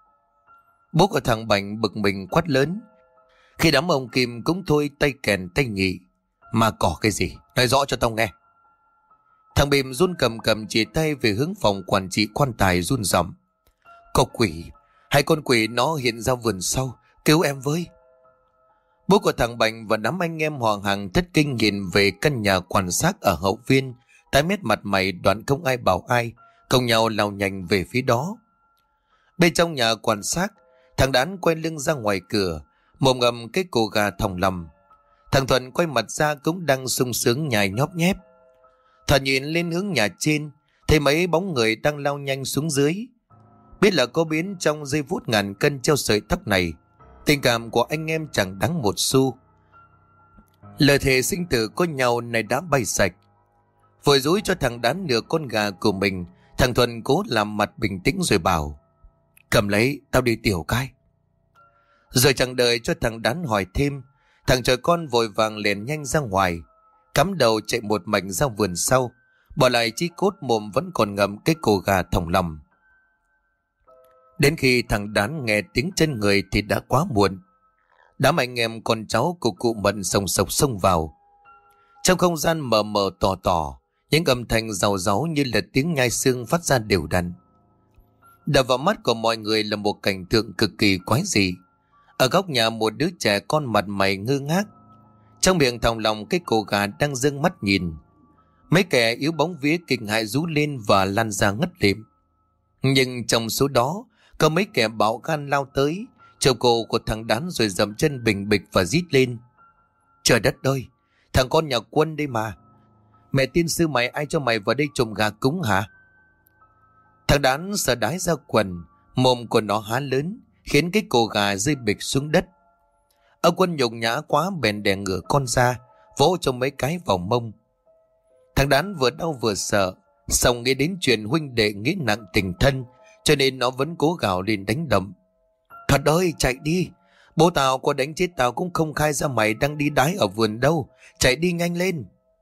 Bố của thằng Bành bực mình quát lớn. Khi đám ông Kim cũng thôi tay kèn tay nhị: Mà cỏ cái gì, nói rõ cho tao nghe. Thằng Bìm run cầm cầm chỉ tay về hướng phòng quản trị quan tài run rẩy: Có quỷ, hai con quỷ nó hiện ra vườn sau, cứu em với. Bố của thằng Bành và đám anh em hoàng hàng thất kinh nhìn về căn nhà quan sát ở hậu viên, tái mét mặt mày đoạn không ai bảo ai, cùng nhau lao nhanh về phía đó. Bên trong nhà quan sát, thằng Đán quay lưng ra ngoài cửa, mồm ngầm cái cổ gà thòng lầm. Thằng Thuận quay mặt ra cũng đang sung sướng nhai nhóp nhép. Thuận nhìn lên hướng nhà trên, thấy mấy bóng người đang lao nhanh xuống dưới. Biết là có biến trong giây phút ngàn cân treo sợi tóc này, tình cảm của anh em chẳng đáng một xu. Lời thề sinh tử có nhau này đã bay sạch. Vội dúi cho thằng Đán nửa con gà của mình, thằng Thuận cố làm mặt bình tĩnh rồi bảo: Cầm lấy, tao đi tiểu cái. Rồi chẳng đợi cho thằng Đán hỏi thêm, Thằng trời con vội vàng liền nhanh ra ngoài, cắm đầu chạy một mạch ra vườn sau, bỏ lại Chí Cốt mồm vẫn còn ngậm cái cổ gà thòng lòng. Đến khi thằng Đán nghe tiếng chân người thì đã quá muộn. Đám anh em con cháu của cụ Mận sồng sộc xông vào. Trong không gian mờ mờ tỏ tỏ, những âm thanh rào ráu như là tiếng nhai xương phát ra đều đặn. Đập vào mắt của mọi người là một cảnh tượng cực kỳ quái dị. Ở góc nhà một đứa trẻ con mặt mày ngơ ngác, trong miệng thòng lòng cái cổ gà đang dưng mắt nhìn. Mấy kẻ yếu bóng vía kinh hại rú lên và lăn ra ngất lịm. Nhưng trong số đó có mấy kẻ bạo gan lao tới, chộp cổ của thằng Đán rồi dậm chân bình bịch và rít lên: Trời đất ơi, thằng con nhà Quân đây mà. Mẹ tiên sư mày, ai cho mày vào đây trộm gà cúng hả? Thằng Đán sợ đái ra quần, mồm của nó há lớn, khiến cái cổ gà rơi bịch xuống đất. Ông Quân nhục nhã quá bèn đè ngửa con ra, vỗ cho mấy cái vào mông. Thằng Đán vừa đau vừa sợ, xong nghĩ đến chuyện huynh đệ nghĩa nặng tình thân, cho nên nó vẫn cố gào lên đánh đập. Thật ơi, chạy đi, bố tao có đánh chết tao cũng không khai ra mày đang đi đái ở vườn đâu, chạy đi nhanh lên.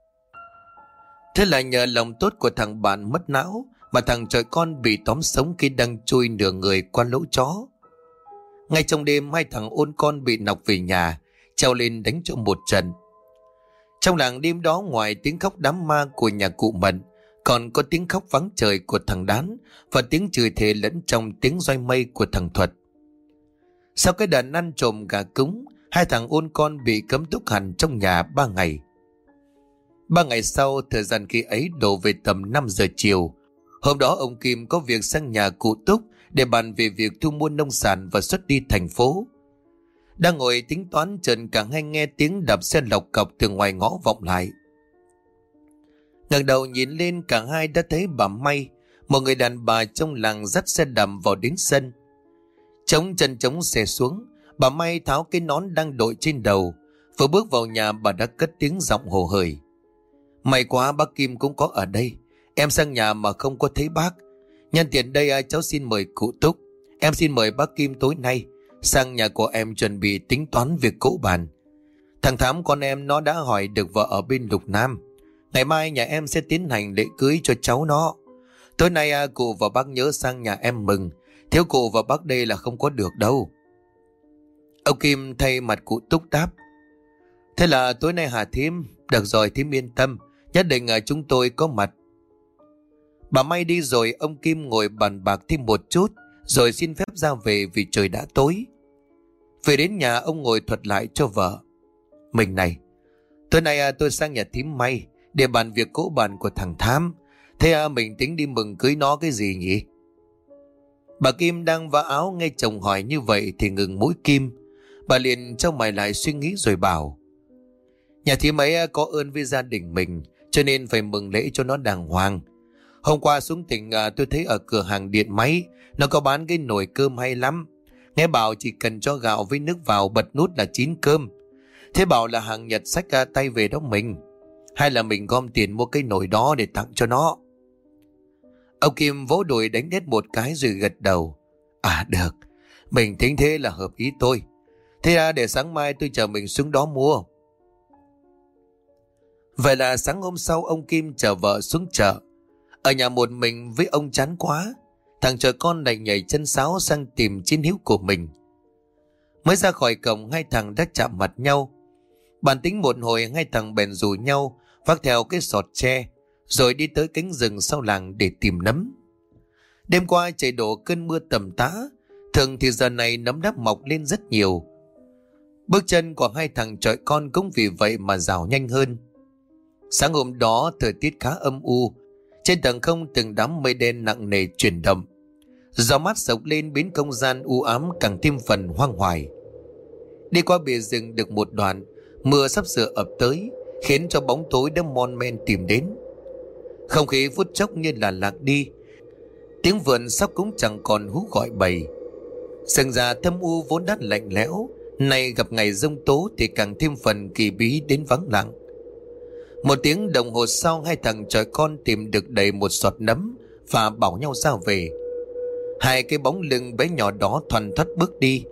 Thế là nhờ lòng tốt của thằng bạn mất não mà thằng trời con bị tóm sống khi đang chui nửa người qua lỗ chó. Ngay trong đêm, hai thằng ôn con bị nọc về nhà, treo lên đánh cho một trận. Trong làng đêm đó, ngoài tiếng khóc đám ma của nhà cụ Mận, còn có tiếng khóc vắng trời của thằng Đán và tiếng chửi thề lẫn trong tiếng roi mây của thằng Thuật. Sau cái đợt ăn trộm gà cúng, hai thằng ôn con bị cấm túc hẳn trong nhà ba ngày. Ba ngày sau, thời gian khi ấy đổ về tầm năm giờ chiều. Hôm đó ông Kim có việc sang nhà cụ Túc để bàn về việc thu mua nông sản và xuất đi thành phố. Đang ngồi tính toán, chợt cả hai nghe tiếng đạp xe lộc cọc từ ngoài ngõ vọng lại. Ngẩng đầu nhìn lên, cả hai đã thấy bà May, một người đàn bà trong làng, dắt xe đạp vào đến sân. Chống chân chống xe xuống, bà May tháo cái nón đang đội trên đầu. Vừa bước vào nhà, bà đã cất tiếng giọng hồ hởi: May quá bác Kim cũng có ở đây. Em sang nhà mà không có thấy bác. Nhân tiện đây cháu xin mời cụ Túc. Em xin mời bác Kim tối nay sang nhà của em chuẩn bị tính toán việc cỗ bàn. Thằng Thám con em nó đã hỏi được vợ ở bên Lục Nam. Ngày mai nhà em sẽ tiến hành lễ cưới cho cháu nó. Tối nay cụ và bác nhớ sang nhà em mừng. Thiếu cụ và bác đây là không có được đâu. Ông Kim thay mặt cụ Túc đáp: Thế là tối nay hả thím? Được rồi, thím yên tâm, nhất định chúng tôi có mặt. Bà May đi rồi, ông Kim ngồi bàn bạc thêm một chút rồi xin phép ra về vì trời đã tối. Về đến nhà, ông ngồi thuật lại cho vợ: Mình này, tối nay tôi sang nhà thím May để bàn việc cỗ bàn của thằng Thám. Thế mình tính đi mừng cưới nó cái gì nhỉ? Bà Kim đang vá áo nghe chồng hỏi như vậy thì ngừng mũi kim. Bà liền trao mày lại suy nghĩ rồi bảo: Nhà thím ấy có ơn với gia đình mình, cho nên phải mừng lễ cho nó đàng hoàng. Hôm qua xuống tỉnh tôi thấy ở cửa hàng điện máy nó có bán cái nồi cơm hay lắm. Nghe bảo chỉ cần cho gạo với nước vào bật nút là chín cơm. Thế bảo là hàng Nhật xách tay về đó mình. Hay là mình gom tiền mua cái nồi đó để tặng cho nó? Ông Kim vỗ đùi đánh đét một cái rồi gật đầu: À được, mình tính thế là hợp ý tôi. Thế để sáng mai tôi chờ mình xuống đó mua. Vậy là sáng hôm sau, ông Kim chở vợ xuống chợ. Ở nhà một mình với ông chán quá, thằng trời con lại nhảy chân sáo sang tìm chiến hữu của mình. Mới ra khỏi cổng, hai thằng đã chạm mặt nhau. Bàn tính một hồi, hai thằng bèn rủ nhau vác theo cái sọt tre rồi đi tới cánh rừng sau làng để tìm nấm. Đêm qua trời đổ cơn mưa tầm tã, thường thì giờ này nấm đã mọc lên rất nhiều. Bước chân của hai thằng trời con cũng vì vậy mà rào nhanh hơn. Sáng hôm đó thời tiết khá âm u, trên tầng không từng đám mây đen nặng nề chuyển động. Gió mát sộc lên biến không gian u ám càng thêm phần hoang hoài. Đi qua bìa rừng được một đoạn, mưa sắp sửa ập tới, khiến cho bóng tối đã mon men tìm đến. Không khí phút chốc như là lạc đi, tiếng vượn sóc cũng chẳng còn hú gọi bầy. Rừng già thâm u vốn đã lạnh lẽo, nay gặp ngày giông tố thì càng thêm phần kỳ bí đến vắng lặng. Một tiếng đồng hồ sau, hai thằng trời con tìm được đầy một sọt nấm và bảo nhau ra về. Hai cái bóng lưng bé nhỏ đó thoăn thoắt bước đi,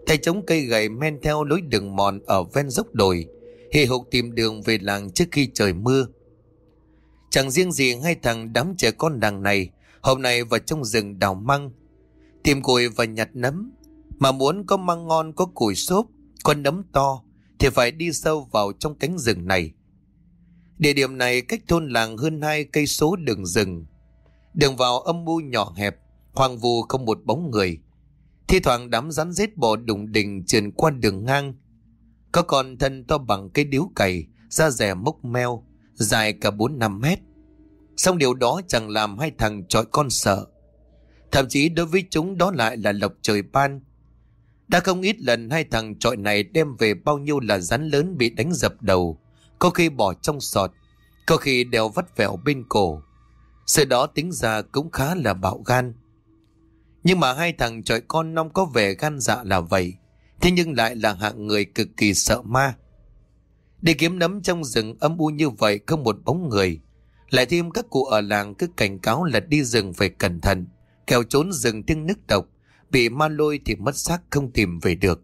tay chống cây gậy men theo lối đường mòn ở ven dốc đồi, hì hục tìm đường về làng trước khi trời mưa. Chẳng riêng gì hai thằng đám trẻ con làng này hôm nay vào trong rừng đào măng, tìm củi và nhặt nấm. Mà muốn có măng ngon, có củi xốp, có nấm to thì phải đi sâu vào trong cánh rừng này. Địa điểm này cách thôn làng hơn hai cây số đường rừng. Đường vào âm u nhỏ hẹp, hoang vu không một bóng người. Thi thoảng đám rắn rết bò đùng đỉnh trườn qua đường ngang. Có con thân to bằng cây điếu cày, da dẻ mốc meo, dài cả bốn năm mét. Song điều đó chẳng làm hai thằng chọi con sợ. Thậm chí đối với chúng đó lại là lộc trời ban. Đã không ít lần hai thằng chọi này đem về bao nhiêu là rắn lớn bị đánh dập đầu, có khi bỏ trong sọt, có khi đeo vắt vẹo bên cổ. Sự đó tính ra cũng khá là bạo gan. Nhưng mà hai thằng chọi con non có vẻ gan dạ là vậy, thế nhưng lại là hạng người cực kỳ sợ ma. Để kiếm nấm trong rừng âm u như vậy không một bóng người, lại thêm các cụ ở làng cứ cảnh cáo là đi rừng phải cẩn thận, kẻo trốn rừng tiếng nức độc, bị ma lôi thì mất xác không tìm về được.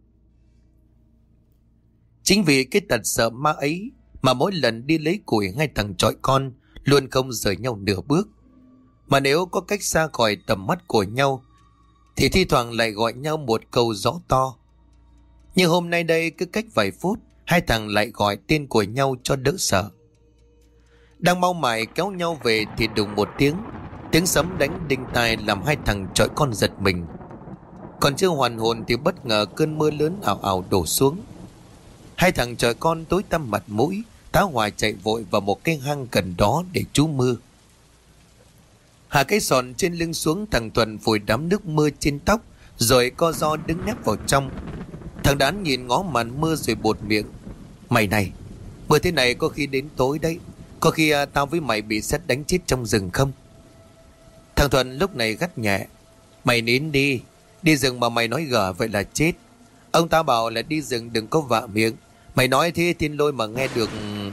Chính vì cái tật sợ ma ấy mà mỗi lần đi lấy củi hai thằng chọi con luôn không rời nhau nửa bước. Mà nếu có cách xa khỏi tầm mắt của nhau thì thi thoảng lại gọi nhau một câu rõ to. Nhưng hôm nay đây cứ cách vài phút hai thằng lại gọi tên của nhau cho đỡ sợ. Đang mau mải kéo nhau về thì đùng một tiếng, tiếng sấm đánh đinh tai làm hai thằng chọi con giật mình. Còn chưa hoàn hồn thì bất ngờ cơn mưa lớn ảo ảo đổ xuống. Hai thằng chọi con tối tăm mặt mũi, tá hỏa chạy vội vào một cái hang gần đó để trú mưa. Hạ cái sòn trên lưng xuống, thằng Thuần phủi đám nước mưa trên tóc rồi co ro đứng nép vào trong. Thằng Đán nhìn ngó màn mưa rồi buột miệng: "Mày này, mưa thế này có khi đến tối đấy, có khi à, tao với mày bị sét đánh chết trong rừng không?" Thằng Thuần lúc này gắt nhẹ: "Mày nín đi, đi rừng mà mày nói gở vậy là chết. Ông ta bảo là đi rừng đừng có vạ miệng, mày nói thế Thiên Lôi mà nghe được."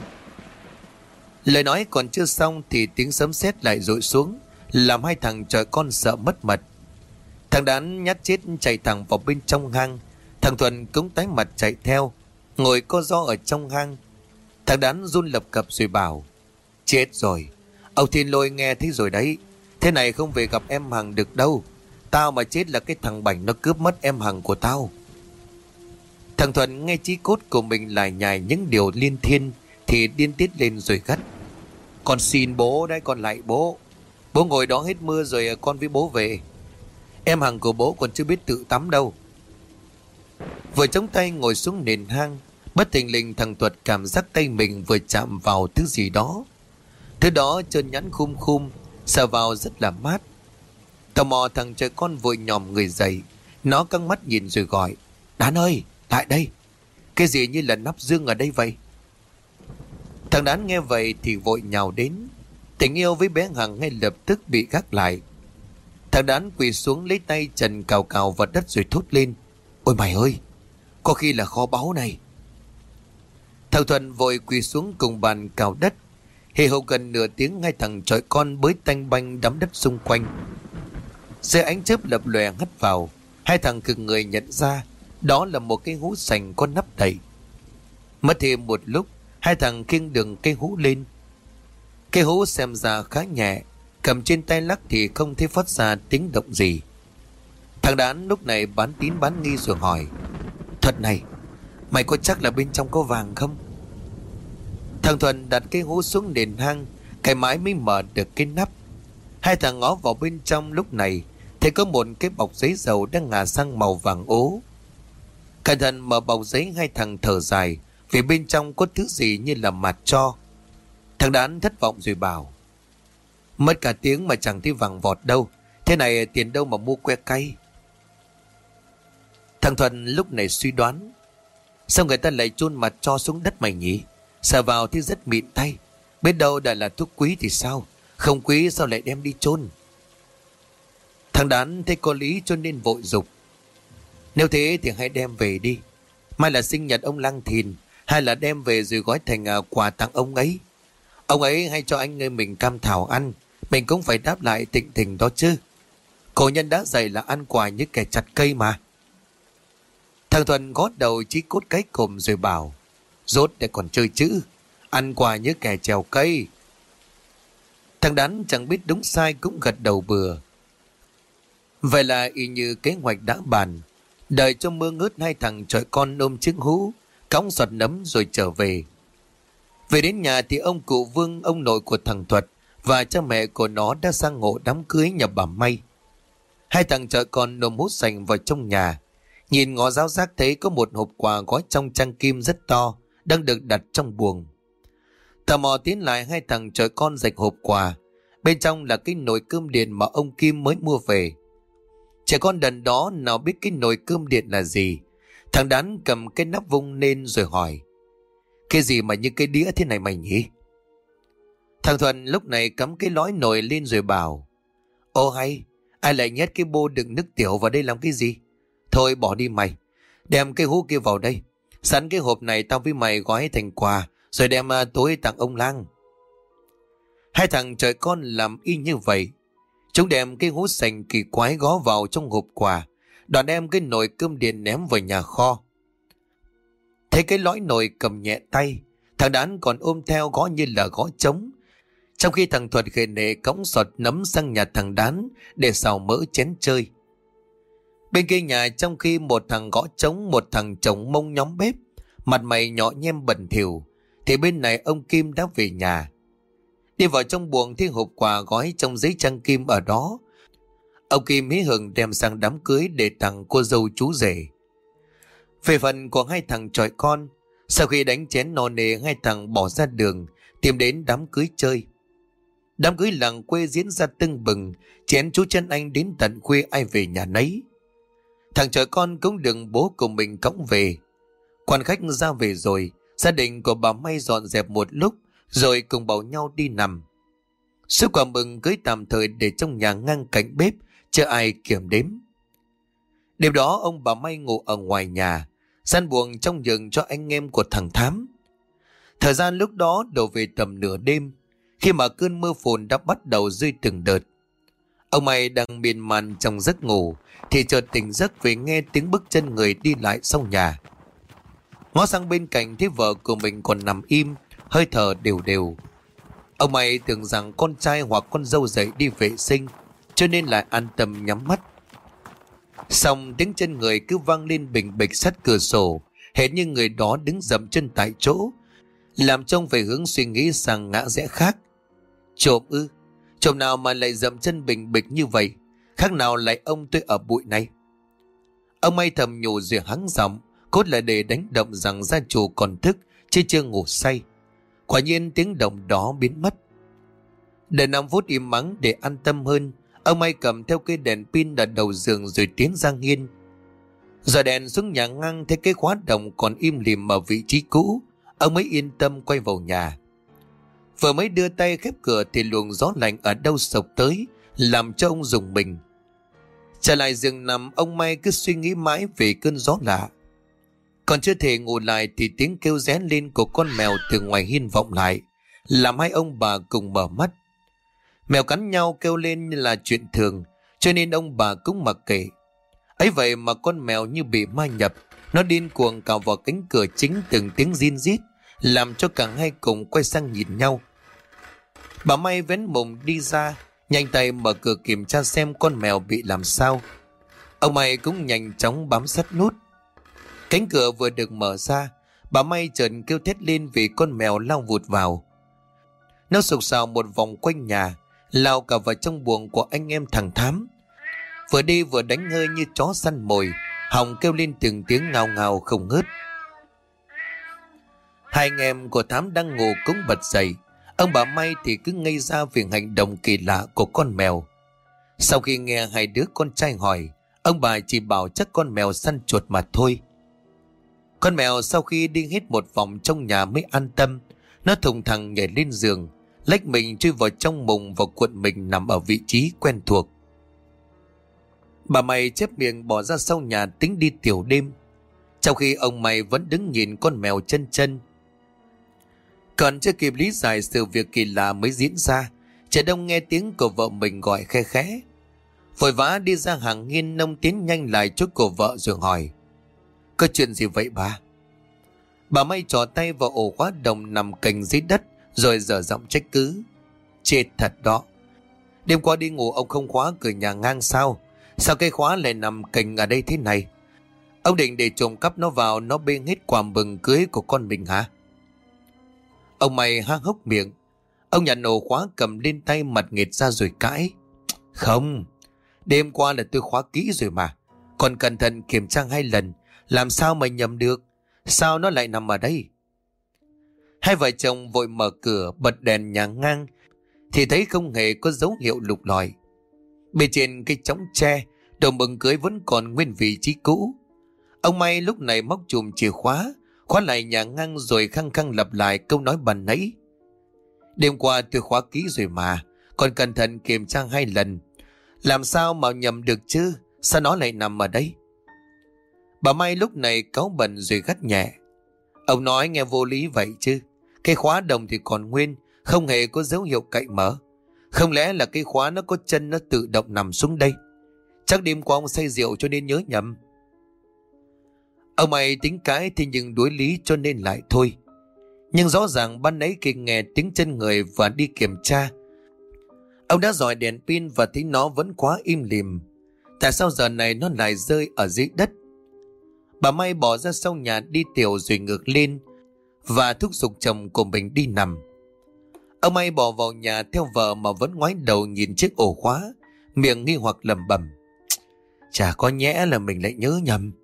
Lời nói còn chưa xong thì tiếng sấm sét lại dội xuống, làm hai thằng chọi con sợ mất mật. Thằng Đán nhát chết chạy thẳng vào bên trong hang. Thằng Thuần cũng tái mặt chạy theo, ngồi co ro ở trong hang. Thằng Đán run lập cập rồi bảo: "Chết rồi, ông Thiên Lôi nghe thấy rồi đấy. Thế này không về gặp em Hằng được đâu. Tao mà chết là cái thằng Bảnh nó cướp mất em Hằng của tao." Thằng Thuần nghe chí cốt của mình lải nhải những điều liên thiên thì điên tiết lên rồi gắt: "Con xin bố đấy, con lại bố. Bố ngồi đó hết mưa rồi con với bố về. Em Hằng của bố còn chưa biết tự tắm đâu." Vừa chống tay ngồi xuống nền hang, bất thình lình thằng Tuật cảm giác tay mình vừa chạm vào thứ gì đó. Thứ đó trơn nhẵn khum khum, sờ vào rất là mát. Tò mò thằng trời con vội nhòm người dậy. Nó căng mắt nhìn rồi gọi: "Đán ơi, lại đây. Cái gì như là nắp dương ở đây vậy?" Thằng Đán nghe vậy thì vội nhào đến. Tình yêu với bé Hằng ngay lập tức bị gác lại. Thằng Đán quỳ xuống lấy tay trần cào cào vào đất rồi thốt lên: "Ôi mày ơi, có khi là kho báu này." Thằng Thuần vội quỳ xuống cùng bàn cào đất. Hì hục gần nửa tiếng hai thằng chọi con bới tanh banh đắm đất xung quanh. Dưới ánh chớp lập lòe hắt vào, hai thằng cực người nhận ra đó là một cái hũ sành có nắp đậy. Mất thêm một lúc, hai thằng khiêng đường cây hũ lên. Cây hũ xem ra khá nhẹ, cầm trên tay lắc thì không thấy phát ra tiếng động gì. Thằng Đán lúc này bán tín bán nghi rồi hỏi: "Thuật này, mày có chắc là bên trong có vàng không?" Thằng Thuần đặt cây hũ xuống nền hang, cái mãi mới mở được cái nắp. Hai thằng ngó vào bên trong lúc này thấy có một cái bọc giấy dầu đang ngả sang màu vàng ố. Cẩn thận mở bọc giấy, hai thằng thở dài vì bên trong có thứ gì như là mạt tro. Thằng Đán thất vọng rồi bảo: "Mất cả tiếng mà chẳng thấy vàng vọt đâu. Thế này tiền đâu mà mua que cay." Thằng Thuần lúc này suy đoán: "Sao người ta lại chôn mặt tro xuống đất mày nhỉ? Sờ vào thì rất mịn tay. Biết đâu đã là thuốc quý thì sao? Không quý sao lại đem đi chôn?" Thằng Đán thấy có lý cho nên vội dục: "Nếu thế thì hãy đem về đi. Mai là sinh nhật ông Lăng Thìn, hay là đem về rồi gói thành à, quà tặng ông ấy. Ông ấy hay cho anh người mình cam thảo ăn, mình cũng phải đáp lại tịnh tình đó chứ. Cổ nhân đã dạy là ăn quà như kẻ chặt cây mà." Thằng Thuần gõ đầu chí cốt cái cồm rồi bảo: Rốt để còn chơi chữ, ăn quà như kẻ trèo cây. Thằng Đán chẳng biết đúng sai cũng gật đầu bừa. Vậy là y như kế hoạch đã bàn, đợi cho mưa ngớt hai thằng chọi con ôm trứng hú, cõng giọt nấm rồi trở về. Về đến nhà thì ông cụ Vương, ông nội của thằng Thuật và cha mẹ của nó đã sang ngộ đám cưới nhà bà May. Hai thằng chọi con nôm hút sành vào trong nhà, nhìn ngó giáo giác thấy có một hộp quà gói trong trang kim rất to đang được đặt trong buồng. Tò mò tiến lại, hai thằng chọi con rạch hộp quà. Bên trong là cái nồi cơm điện mà ông Kim mới mua về. Trẻ con đần đó nào biết cái nồi cơm điện là gì. Thằng Đán cầm cái nắp vung lên rồi hỏi: Cái gì mà như cái đĩa thế này mày nhỉ? Thằng Thuần lúc này cắm cái lõi nồi lên rồi bảo: Ô hay, ai lại nhét cái bô đựng nước tiểu vào đây làm cái gì? Thôi bỏ đi mày, đem cái hũ kia vào đây. Sẵn cái hộp này tao với mày gói thành quà, rồi đem uh, tối tặng ông lang. Hai thằng trời con làm y như vậy. Chúng đem cái hũ sành kỳ quái gó vào trong hộp quà, đoạn đem cái nồi cơm điện ném vào nhà kho. Thấy cái lõi nồi cầm nhẹ tay, thằng Đán còn ôm theo gõ như là gõ trống, trong khi thằng Thuật khề nệ cõng sọt nấm sang nhà thằng Đán để xào mỡ chén chơi. Bên kia nhà, trong khi một thằng gõ trống, một thằng chồng mông nhóm bếp, mặt mày nhỏ nhem bẩn thỉu, thì bên này ông Kim đã về nhà. Đi vào trong buồng thấy hộp quà gói trong giấy trang kim ở đó. Ông Kim hí hửng đem sang đám cưới để tặng cô dâu chú rể. Về phần của hai thằng chọi con, sau khi đánh chén no nê, hai thằng bỏ ra đường tìm đến đám cưới chơi. Đám cưới làng quê diễn ra tưng bừng, chén chú Trân Anh đến tận khuya ai về nhà nấy. Thằng chọi con cũng đừng bố của mình cõng về. Quan khách ra về rồi, gia đình của bà May dọn dẹp một lúc rồi cùng bảo nhau đi nằm. Số quà mừng cưới tạm thời để trong nhà ngang cạnh bếp, chưa ai kiểm đếm. Đêm đó ông bà May ngủ ở ngoài nhà, gian buồng trong giường cho anh em của thằng Thám. Thời gian lúc đó đổ về tầm nửa đêm, khi mà cơn mưa phùn đã bắt đầu rơi từng đợt. Ông May đang miên man trong giấc ngủ thì chợt tỉnh giấc vì nghe tiếng bước chân người đi lại sau nhà. Ngó sang bên cạnh thấy vợ của mình còn nằm im, hơi thở đều đều. Ông May tưởng rằng con trai hoặc con dâu dậy đi vệ sinh, cho nên lại an tâm nhắm mắt. Xong tiếng chân người cứ vang lên bình bịch sát cửa sổ, hệt như người đó đứng dậm chân tại chỗ, làm trông về hướng suy nghĩ sang ngã rẽ khác. Trộm ư? Trộm nào mà lại dậm chân bình bịch như vậy? Khác nào lại ông tôi ở bụi này? Ông May thầm nhủ rồi hắng giọng, cốt là để đánh động rằng gia chủ còn thức chứ chưa ngủ say. Quả nhiên tiếng động đó biến mất. Để năm phút im mắng để an tâm hơn, ông May cầm theo cây đèn pin đặt đầu giường rồi tiến ra hiên. Giờ đèn xuống nhà ngang thấy cái khóa đồng còn im lìm ở vị trí cũ, ông mới yên tâm quay vào nhà. Vừa mới đưa tay khép cửa thì luồng gió lạnh ở đâu sộc tới, làm cho ông rùng mình. Trở lại giường nằm, ông May cứ suy nghĩ mãi về cơn gió lạ. Còn chưa thể ngủ lại thì tiếng kêu ré lên của con mèo từ ngoài hiên vọng lại, làm hai ông bà cùng mở mắt. Mèo cắn nhau kêu lên như là chuyện thường, cho nên ông bà cũng mặc kệ. Ấy vậy mà con mèo như bị ma nhập, nó điên cuồng cào vào cánh cửa chính từng tiếng rin rít, làm cho cả hai cùng quay sang nhìn nhau. Bà May vén mùng đi ra, nhanh tay mở cửa kiểm tra xem con mèo bị làm sao. Ông May cũng nhanh chóng bám sát nút. Cánh cửa vừa được mở ra, bà May chợt kêu thét lên vì con mèo lao vụt vào. Nó sục sạo một vòng quanh nhà, lao cả vào trong buồng của anh em thằng Thám. Vừa đi vừa đánh hơi như chó săn mồi, hòng kêu lên từng tiếng ngào ngào không ngớt. Hai anh em của Thám đang ngủ cũng bật dậy. Ông bà May thì cứ ngây ra vì hành động kỳ lạ của con mèo. Sau khi nghe hai đứa con trai hỏi, ông bà chỉ bảo chắc con mèo săn chuột mà thôi. Con mèo sau khi đi hết một vòng trong nhà mới an tâm. Nó thùng thẳng nhảy lên giường, lách mình chui vào trong mùng và cuộn mình nằm ở vị trí quen thuộc. Bà May chép miệng bỏ ra sau nhà tính đi tiểu đêm, trong khi ông May vẫn đứng nhìn con mèo chân chân. Còn chưa kịp lý giải sự việc kỳ lạ mới diễn ra, Trẻ Đông nghe tiếng của vợ mình gọi khe khẽ, vội vã đi ra hàng hiên, nông tiến nhanh lại chỗ của vợ rồi hỏi: Có chuyện gì vậy bà? Bà May trò tay vào ổ khóa đồng nằm cành dưới đất, rồi dở giọng trách cứ. Chết thật đó. Đêm qua đi ngủ ông không khóa cửa nhà ngang sao? Sao cái khóa lại nằm cành ở đây thế này? Ông định để trộm cắp nó vào, nó bê hết quà mừng cưới của con mình hả? Ông May há hốc miệng. Ông nhặt ổ khóa cầm lên tay, mặt nghệt ra rồi cãi. Không, đêm qua là tôi khóa kỹ rồi mà. Còn cẩn thận kiểm tra hai lần, làm sao mà nhầm được? Sao nó lại nằm ở đây? Hai vợ chồng vội mở cửa, bật đèn nhà ngang, thì thấy không hề có dấu hiệu lục lọi. Bên trên cái chõng tre, đồ mừng cưới vẫn còn nguyên vị trí cũ. Ông May lúc này móc chùm chìa khóa, khóa lại nhà ngang rồi khăng khăng lặp lại câu nói ban nãy. Đêm qua tôi khóa kỹ rồi mà, còn cẩn thận kiểm tra hai lần. Làm sao mà nhầm được chứ? Sao nó lại nằm ở đây? Bà May lúc này cáu bẩn rồi gắt nhẹ. Ông nói nghe vô lý vậy chứ. Cái khóa đồng thì còn nguyên, không hề có dấu hiệu cậy mở. Không lẽ là cái khóa nó có chân, nó tự động nằm xuống đây? Chắc đêm qua ông say rượu cho nên nhớ nhầm. Ông May tính cãi thì nhưng đối lý cho nên lại thôi. Nhưng rõ ràng ban nãy khi nghe tiếng chân người và đi kiểm tra, ông đã dọi đèn pin và thấy nó vẫn quá im lìm. Tại sao giờ này nó lại rơi ở dưới đất? Bà May bỏ ra sau nhà đi tiểu rồi ngược lên và thúc giục chồng của mình đi nằm. Ông May bỏ vào nhà theo vợ mà vẫn ngoái đầu nhìn chiếc ổ khóa, miệng nghi hoặc lẩm bẩm. Chả có nhẽ là mình lại nhớ nhầm.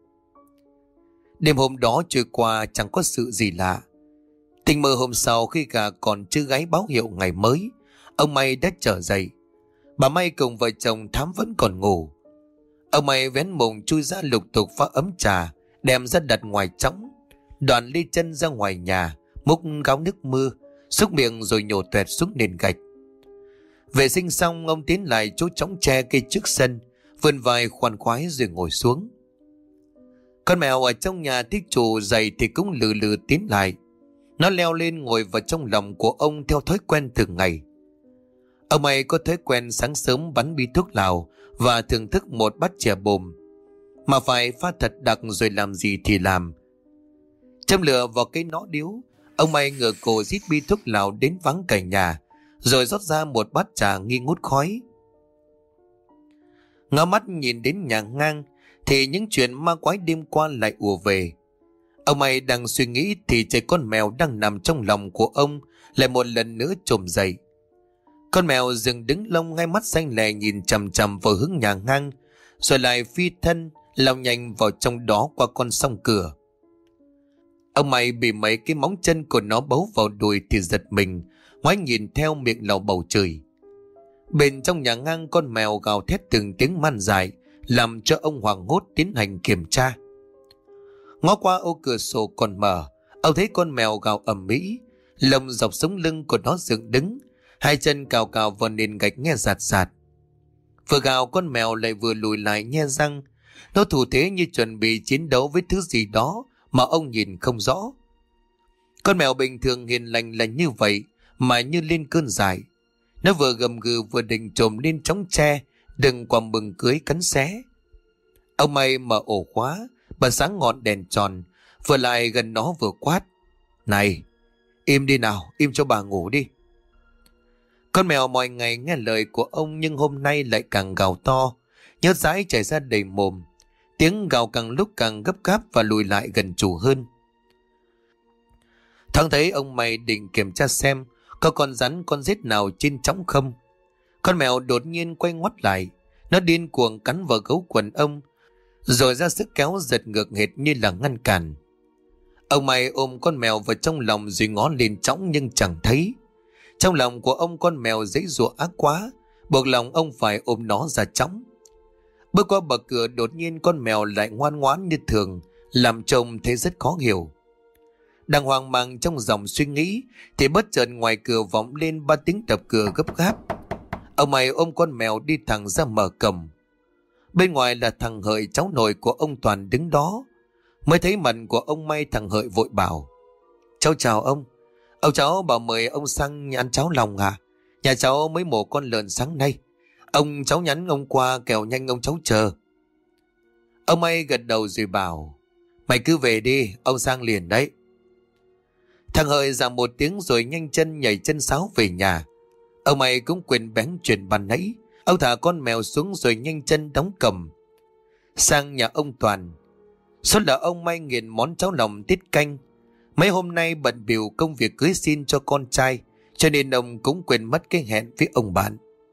Đêm hôm đó trôi qua chẳng có sự gì lạ. Tình mơ hôm sau khi gà còn chưa gáy báo hiệu ngày mới, ông May đã trở dậy. Bà May cùng vợ chồng Thám vẫn còn ngủ. Ông May vén mùng chui ra lục tục pha ấm trà, đem ra đặt ngoài chõng, đoạn ly chân ra ngoài nhà, múc gáo nước mưa, xúc miệng rồi nhổ toẹt xuống nền gạch. Vệ sinh xong, ông tiến lại chỗ chõng tre cây trước sân, vươn vai khoan khoái rồi ngồi xuống. Con mèo ở trong nhà thích chủ dậy thì cũng lừ lừ tiến lại. Nó leo lên ngồi vào trong lòng của ông theo thói quen thường ngày. Ông May có thói quen sáng sớm bắn bi thuốc lào và thưởng thức một bát chè bồm, mà phải pha thật đặc rồi làm gì thì làm. Châm lửa vào cái nõ điếu, ông May ngửa cổ rít bi thuốc lào đến vắng cả nhà, rồi rót ra một bát trà nghi ngút khói. Ngó mắt nhìn đến nhà ngang thì những chuyện ma quái đêm qua lại ùa về. Ông May đang suy nghĩ thì trái con mèo đang nằm trong lòng của ông lại một lần nữa trồm dậy. Con mèo dừng đứng lông, ngay mắt xanh lè nhìn chằm chằm vào hướng nhà ngang, rồi lại phi thân lao nhanh vào trong đó qua con song cửa. Ông May bị mấy cái móng chân của nó bấu vào đùi thì giật mình, ngoái nhìn theo, miệng lầu bầu chửi. Bên trong nhà ngang, con mèo gào thét từng tiếng man dại, làm cho ông hoảng hốt tiến hành kiểm tra. Ngó qua ô cửa sổ còn mở, ông thấy con mèo gào ầm ĩ, lông dọc sống lưng của nó dựng đứng, hai chân cào cào vào nền gạch nghe rạt rạt. Vừa gào, con mèo lại vừa lùi lại nhe răng, nó thủ thế như chuẩn bị chiến đấu với thứ gì đó mà ông nhìn không rõ. Con mèo bình thường hiền lành là như vậy mà như lên cơn dại. Nó vừa gầm gừ vừa định trồm lên chõng tre đừng quả mừng cưới cắn xé. Ông May mở ổ khóa, bật sáng ngọn đèn tròn, vừa lại gần nó vừa quát. Này, im đi nào, im cho bà ngủ đi. Con mèo mọi ngày nghe lời của ông nhưng hôm nay lại càng gào to, nhớt dãi chảy ra đầy mồm. Tiếng gào càng lúc càng gấp gáp và lùi lại gần chủ hơn. Thoáng thấy ông May định kiểm tra xem có con rắn con rết nào trên chõng không. Con mèo đột nhiên quay ngoắt lại, nó điên cuồng cắn vào gấu quần ông, rồi ra sức kéo giật ngược hệt như là ngăn cản. Ông May ôm con mèo vào trong lòng rồi ngó lên chõng nhưng chẳng thấy. Trong lòng của ông, con mèo giãy giụa ác quá, buộc lòng ông phải ôm nó ra chõng. Bước qua bậc cửa, đột nhiên con mèo lại ngoan ngoãn như thường, làm trông thấy rất khó hiểu. Đang hoang mang trong dòng suy nghĩ thì bất chợt ngoài cửa vọng lên ba tiếng đập cửa gấp gáp. Ông May ôm con mèo đi thẳng ra mở cổng. Bên ngoài là thằng Hợi, cháu nội của ông Toàn đứng đó. Mới thấy mặt của ông May, thằng Hợi vội bảo. Cháu chào ông. Ông cháu bảo mời ông sang ăn cháo lòng à? Nhà cháu mới mổ con lợn sáng nay. Ông cháu nhắn ông qua kẻo nhanh ông cháu chờ. Ông May gật đầu rồi bảo. Mày cứ về đi, ông sang liền đấy. Thằng Hợi ra một tiếng rồi nhanh chân nhảy chân sáo về nhà. Ông mày cũng quên bén chuyện ban nãy. Ông thả con mèo xuống rồi nhanh chân đóng cầm. Sang nhà ông Toàn. Số là ông May nghiền món cháo lòng tiết canh. Mấy hôm nay bận bịu công việc cưới xin cho con trai, cho nên ông cũng quên mất cái hẹn với ông bạn.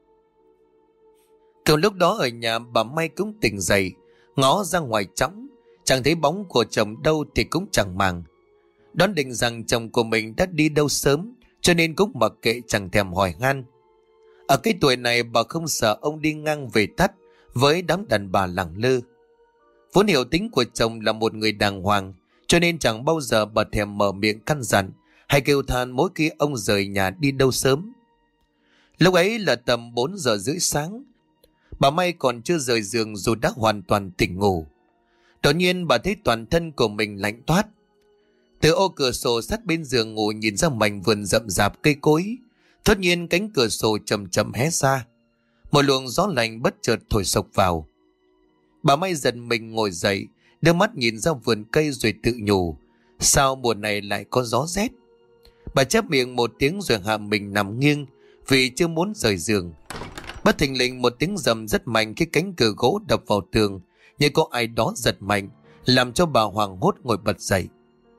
Cùng lúc đó ở nhà bà May cũng tỉnh dậy, ngó ra ngoài trống, chẳng thấy bóng của chồng đâu thì cũng chẳng màng. Đoán định rằng chồng của mình đã đi đâu sớm, cho nên cũng mặc kệ chẳng thèm hỏi han. Ở cái tuổi này bà không sợ ông đi ngang về tắt với đám đàn bà lẳng lơ. Vốn hiểu tính của chồng là một người đàng hoàng, cho nên chẳng bao giờ bà thèm mở miệng căn dặn hay kêu than mỗi khi ông rời nhà đi đâu sớm. Lúc ấy là tầm bốn giờ rưỡi sáng. Bà May còn chưa rời giường dù đã hoàn toàn tỉnh ngủ. Đột nhiên bà thấy toàn thân của mình lạnh toát. Từ ô cửa sổ sát bên giường ngủ nhìn ra mảnh vườn rậm rạp cây cối.突nhiên cánh cửa sổ chậm chậm hé ra. Một luồng gió lạnh bất chợt thổi sộc vào. Bà May giật mình ngồi dậy, đưa mắt nhìn ra vườn cây rồi tự nhủ, sao mùa này lại có gió rét. Bà chép miệng một tiếng rồi hạ mình nằm nghiêng vì chưa muốn rời giường. Bất thình lình một tiếng rầm rất mạnh khi cánh cửa gỗ đập vào tường, như có ai đó giật mạnh, làm cho bà hoảng hốt ngồi bật dậy.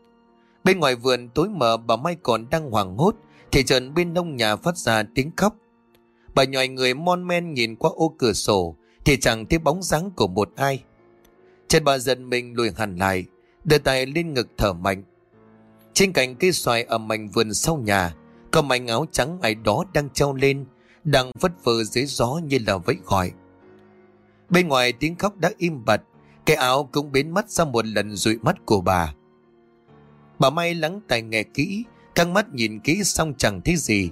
Bên ngoài vườn tối mờ, bà May còn đang hoảng hốt thì chợt bên nông nhà phát ra tiếng khóc. Bà nhòi người mon men nhìn qua ô cửa sổ thì chẳng thấy bóng dáng của một ai. Chợt bà giật mình lùi hẳn lại, đưa tay lên ngực thở mạnh. Trên cành cây xoài ở mảnh vườn sau nhà, có mảnh áo trắng ai đó đang treo lên, đang phất phơ dưới gió như là vẫy gọi. Bên ngoài tiếng khóc đã im bặt, cái áo cũng biến mất ra một lần dụi mắt của bà. Bà May lắng tai nghe kỹ, căng mắt nhìn kỹ xong chẳng thấy gì.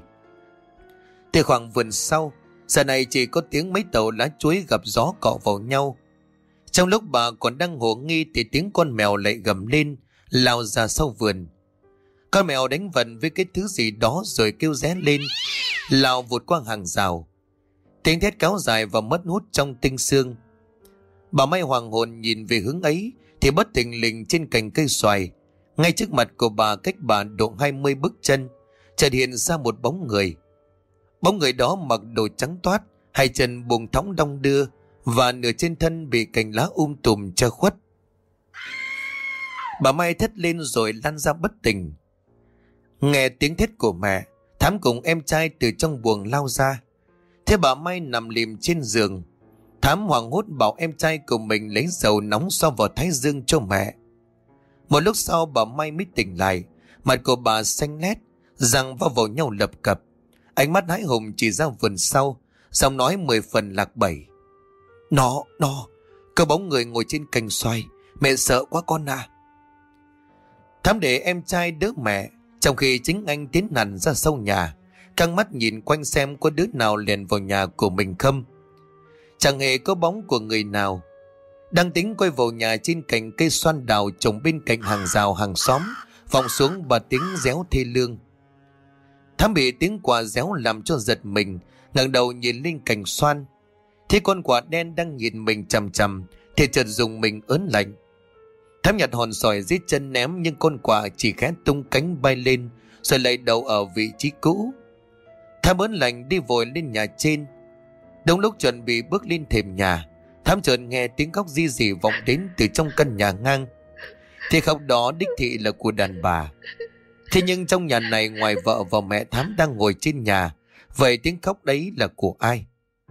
Từ khoảng vườn sau, giờ này chỉ có tiếng mấy tàu lá chuối gặp gió cọ vào nhau. Trong lúc bà còn đang hồ nghi thì tiếng con mèo lại gầm lên, lao ra sau vườn. Con mèo đánh vần với cái thứ gì đó rồi kêu ré lên, lao vụt qua hàng rào. Tiếng thét kéo dài và mất hút trong tinh sương. Bà May hoàng hồn nhìn về hướng ấy thì bất thình lình trên cành cây xoài, ngay trước mặt của bà cách bà độ hai mươi bước chân, chợt hiện ra một bóng người. Bóng người đó mặc đồ trắng toát, hai chân buông thõng đong đưa và nửa trên thân bị cành lá um tùm che khuất. Bà May thét lên rồi lăn ra bất tỉnh. Nghe tiếng thét của mẹ, Thám cùng em trai từ trong buồng lao ra. Thế bà May nằm lìm trên giường. Thám hoảng hốt bảo em trai của mình lấy dầu nóng xoa vào thái dương cho mẹ. Một lúc sau bà May mới tỉnh lại. Mặt của bà xanh lét, răng va vào nhau lập cập. Ánh mắt hãi hùng chỉ ra vườn sau, giọng nói mười phần lạc bẩy. Nó, nó, có bóng người ngồi trên cành xoài. Mẹ sợ quá con à. Thám để em trai đỡ mẹ, trong khi chính anh tiến hẳn ra sau nhà, căng mắt nhìn quanh xem có đứa nào liền vào nhà của mình không. Chẳng hề có bóng của người nào. Đang tính quay vào nhà, trên cành cây xoan đào trồng bên cạnh hàng rào hàng xóm vọng xuống bà tiếng réo thê lương. Thám bị tiếng quạ réo làm cho giật mình, ngẩng đầu nhìn lên cành xoan. Thấy con quạ đen đang nhìn mình chằm chằm thì chợt dùng mình ớn lạnh. Thám nhặt hòn sỏi dưới chân ném, nhưng con quạ chỉ khẽ tung cánh bay lên rồi lại đầu ở vị trí cũ. Thám ớn lạnh đi vội lên nhà trên. Đúng lúc chuẩn bị bước lên thềm nhà, Thám chợt nghe tiếng khóc ri rỉ vọng đến từ trong căn nhà ngang. Thì khóc đó đích thị là của đàn bà. Thế nhưng trong nhà này ngoài vợ và mẹ Thám đang ngồi trên nhà, vậy tiếng khóc đấy là của ai?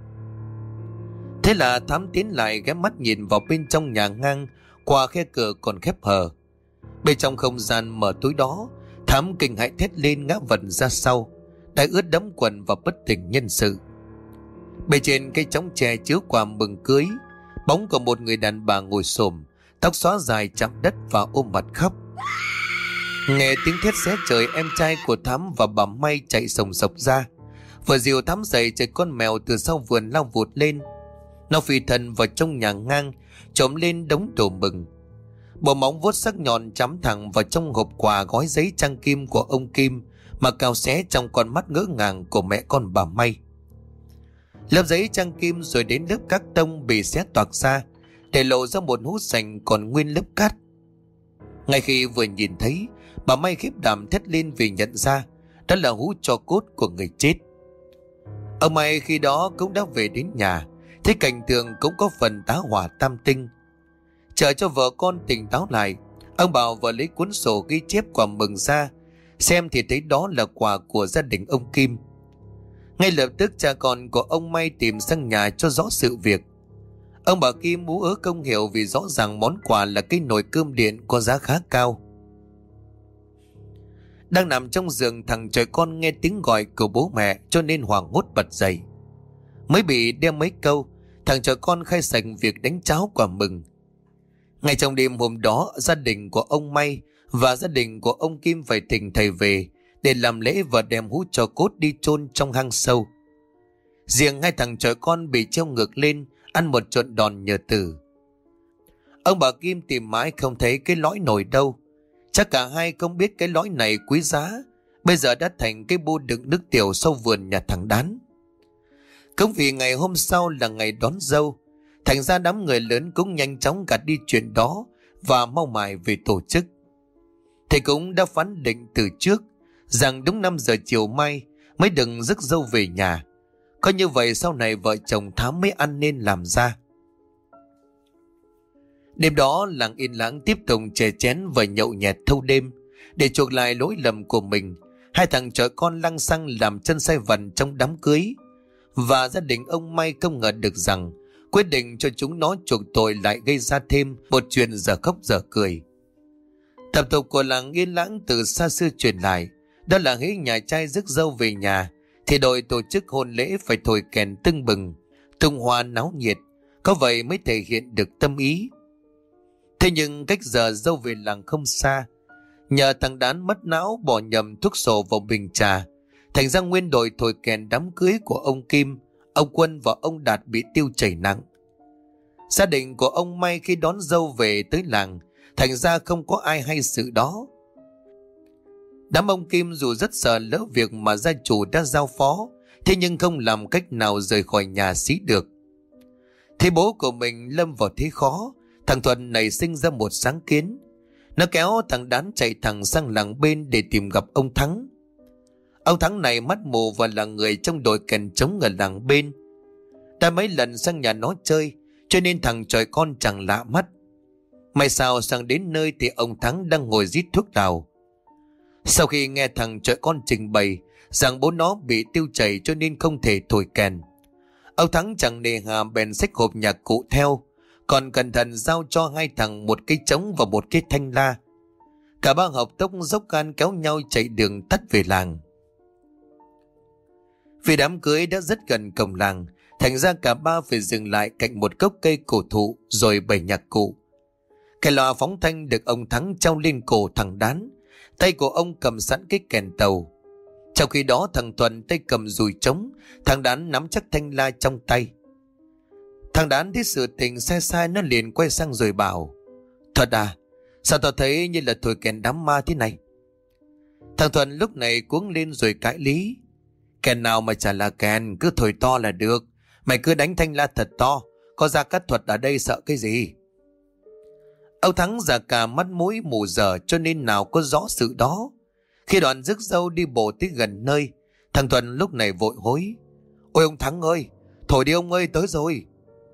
Thế là Thám tiến lại ghé mắt nhìn vào bên trong nhà ngang qua khe cửa còn khép hờ. Bên trong không gian mở tối đó, Thám kinh hãi thét lên ngã vật ra sau, đã ướt đẫm quần và bất tỉnh nhân sự. Bên trên cây chõng tre chứa quà mừng cưới, bóng của một người đàn bà ngồi xổm, tóc xóa dài chạm đất và ôm mặt khóc. Nghe tiếng thét xé trời, em trai của Thám và bà May chạy sồng sộc ra. Vừa dìu Thám dậy, chạy con mèo từ sau vườn lao vụt lên. Nó phi thân vào trong nhà ngang, trộm lên đống đồ mừng. Bộ móng vuốt sắc nhọn chắm thẳng vào trong hộp quà gói giấy trang kim của ông Kim mà cào xé trong con mắt ngỡ ngàng của mẹ con bà May. Lớp giấy trang kim rồi đến lớp cát tông bị xé toạc ra, để lộ ra một hũ sành còn nguyên lớp cát. Ngay khi vừa nhìn thấy, bà May khiếp đảm thét lên vì nhận ra đó là hũ tro cốt của người chết. Ông May khi đó cũng đã về đến nhà, thấy cảnh tượng cũng có phần tá hỏa tam tinh. Chờ cho vợ con tỉnh táo lại, ông bảo vợ lấy cuốn sổ ghi chép quà mừng ra xem, thì thấy đó là quà của gia đình ông Kim. Ngay lập tức cha con của ông May tìm sang nhà cho rõ sự việc. Ông bà Kim ú ớ không hiểu vì rõ ràng món quà là cái nồi cơm điện có giá khá cao. Đang nằm trong giường, thằng trời con nghe tiếng gọi của bố mẹ cho nên hoảng hốt bật dậy. Mới bị đem mấy câu, thằng trời con khai sành việc đánh cháo quà mừng. Ngay trong đêm hôm đó, gia đình của ông May và gia đình của ông Kim phải thỉnh thầy về để làm lễ và đem hũ tro cốt đi chôn trong hang sâu. Riêng hai thằng trời con bị treo ngược lên, ăn một trận đòn nhờ tử. Ông bà Kim tìm mãi không thấy cái lõi nồi đâu. Chắc cả hai không biết cái lõi này quý giá, bây giờ đã thành cái bu đựng nước tiểu sau vườn nhà thằng Đán. Cũng vì ngày hôm sau là ngày đón dâu, thành ra đám người lớn cũng nhanh chóng gạt đi chuyện đó và mau mải về tổ chức. Thầy cũng đã phán định từ trước rằng đúng năm giờ chiều mai mới đừng rước dâu về nhà. Có như vậy sau này vợ chồng Thám mới ăn nên làm ra. Đêm đó làng yên lãng tiếp tục chè chén và nhậu nhẹt thâu đêm. Để chuộc lại lỗi lầm của mình, hai thằng chó con lăng xăng làm chân sai vặt trong đám cưới. Và gia đình ông May không ngờ được rằng quyết định cho chúng nó chuộc tội lại gây ra thêm một chuyện dở khóc dở cười. Tập tục của làng yên lãng từ xa xưa truyền lại, đó là hễ nhà trai rước dâu về nhà thì đội tổ chức hôn lễ phải thổi kèn tưng bừng, tung hoa náo nhiệt, có vậy mới thể hiện được tâm ý. Thế nhưng cách giờ dâu về làng không xa, nhờ thằng Đán mất não bỏ nhầm thuốc sổ vào bình trà, thành ra nguyên đội thổi kèn đám cưới của ông Kim, ông Quân và ông Đạt bị tiêu chảy nặng. Gia đình của ông May khi đón dâu về tới làng, thành ra không có ai hay sự đó. Đám ông Kim dù rất sợ lỡ việc mà gia chủ đã giao phó, thế nhưng không làm cách nào rời khỏi nhà xí được. Thế bố của mình lâm vào thế khó, thằng Thuận nảy sinh ra một sáng kiến. Nó kéo thằng Đán chạy thẳng sang làng bên để tìm gặp ông Thắng. Ông Thắng này mắt mù và là người trong đội kèn trống ở làng bên. Đã mấy lần sang nhà nó chơi, cho nên thằng trời con chẳng lạ mắt. May sao sang đến nơi thì ông Thắng đang ngồi rít thuốc lào. Sau khi nghe thằng trời con trình bày rằng bố nó bị tiêu chảy cho nên không thể thổi kèn, ông Thắng chẳng nề hà bèn xách hộp nhạc cụ theo, còn cẩn thận giao cho hai thằng một cái trống và một cái thanh la. Cả ba học tốc dốc gan kéo nhau chạy đường tắt về làng. Vì đám cưới đã rất gần cổng làng, thành ra cả ba phải dừng lại cạnh một gốc cây cổ thụ rồi bày nhạc cụ. Cái loa phóng thanh được ông Thắng treo lên cổ thằng Đán, tay của ông cầm sẵn cái kèn tàu. Trong khi đó thằng Thuận tay cầm dùi trống, thằng Đán nắm chắc thanh la trong tay. Thằng Đán thấy sự tình sai sai, nó liền quay sang rồi bảo: "Thật à, sao tao thấy như là thổi kèn đám ma thế này?" Thằng Thuận lúc này cuống lên rồi cãi lý: "Kèn nào mà chả là kèn, cứ thổi to là được. Mày cứ đánh thanh la thật to, có Gia Cát Thuật ở đây sợ cái gì?" Ông Thắng già cả mắt mũi mù dở cho nên nào có rõ sự đó. Khi đoàn rước dâu đi bộ tới gần nơi, thằng Thuận lúc này vội hối: "Ôi ông Thắng ơi, thổi đi ông ơi, tới rồi."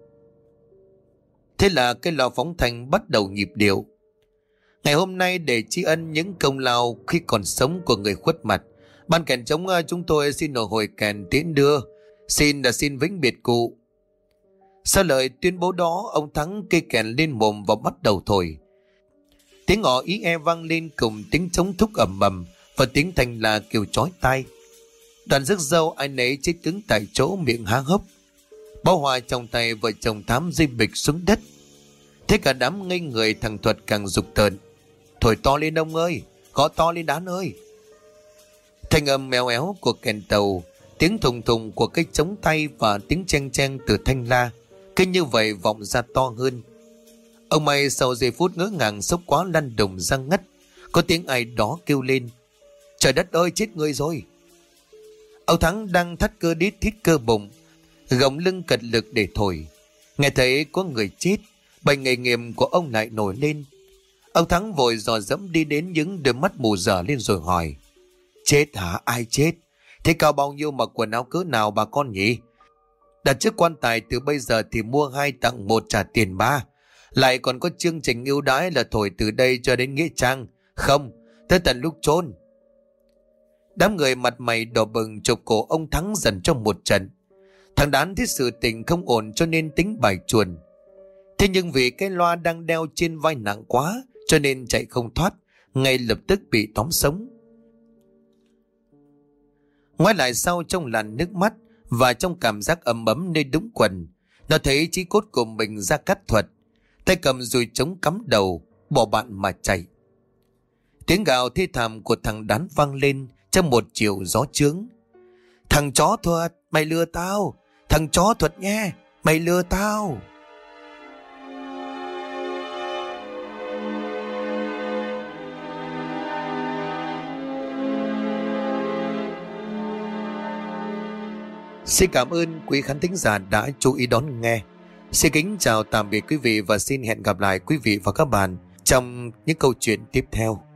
Thế là cái lò phóng thanh bắt đầu nhịp điệu. Ngày hôm nay để tri ân những công lao khi còn sống của người khuất mặt, ban kèn trống chúng tôi xin nổ hồi kèn tiễn đưa, xin là xin vĩnh biệt cụ. Sau lời tuyên bố đó, ông Thắng kê kèn lên mồm và bắt đầu thổi. Tiếng ỏ ý e vang lên cùng tiếng trống thúc ầm ầm và tiếng thanh la kêu chói tai. Đoàn rước dâu ai nấy chết cứng tại chỗ, miệng há hốc. Bó hoa trong tay vợ chồng Thám rơi bịch xuống đất. Thế cả đám ngây người, thằng Thuật càng rục tợn: "Thổi to lên ông ơi, gõ to lên Đán ơi." Thanh âm mèo éo của kèn tàu, tiếng thùng thùng của cái trống tay và tiếng cheng cheng từ thanh la cứ như vậy vọng ra to hơn. Ông May sau giây phút ngỡ ngàng sốc quá lăn đùng ra ngất. Có tiếng ai đó kêu lên: "Trời đất ơi, chết người rồi!" Ông Thắng đang thắt cơ đít thít cơ bụng, gồng lưng cật lực để thổi. Nghe thấy có người chết, bệnh nghề nghiệp của ông lại nổi lên. Ông Thắng vội dò dẫm đi đến những đôi mắt mù dở lên rồi hỏi. Chết hả? Ai chết? Thế cao bao nhiêu mà quần áo cỡ nào bà con nhỉ? Đặt trước quan tài từ bây giờ thì mua hai tặng một trả tiền ba. Lại còn có chương trình ưu đãi là thổi từ đây cho đến Nghĩa Trang. Không, tới tận lúc chôn. Đám người mặt mày đỏ bừng chụp cổ ông Thắng dần trong một trận. Thằng Đán thấy sự tình không ổn cho nên tính bài chuồn. Thế nhưng vì cái loa đang đeo trên vai nặng quá cho nên chạy không thoát, ngay lập tức bị tóm sống. Ngoái lại sau trong làn nước mắt và trong cảm giác ấm ấm nơi đúng quần, nó thấy chí cốt của mình ra cắt thuật, tay cầm dùi trống cắm đầu, bỏ bạn mà chạy. Tiếng gào thê thảm của thằng Đán vang lên trong một chiều gió chướng. Thằng chó Thuật, mày lừa tao! Thằng chó Thuật nghe, mày lừa tao! Xin cảm ơn quý khán thính giả đã chú ý đón nghe. Xin kính chào tạm biệt quý vị và xin hẹn gặp lại quý vị và các bạn trong những câu chuyện tiếp theo.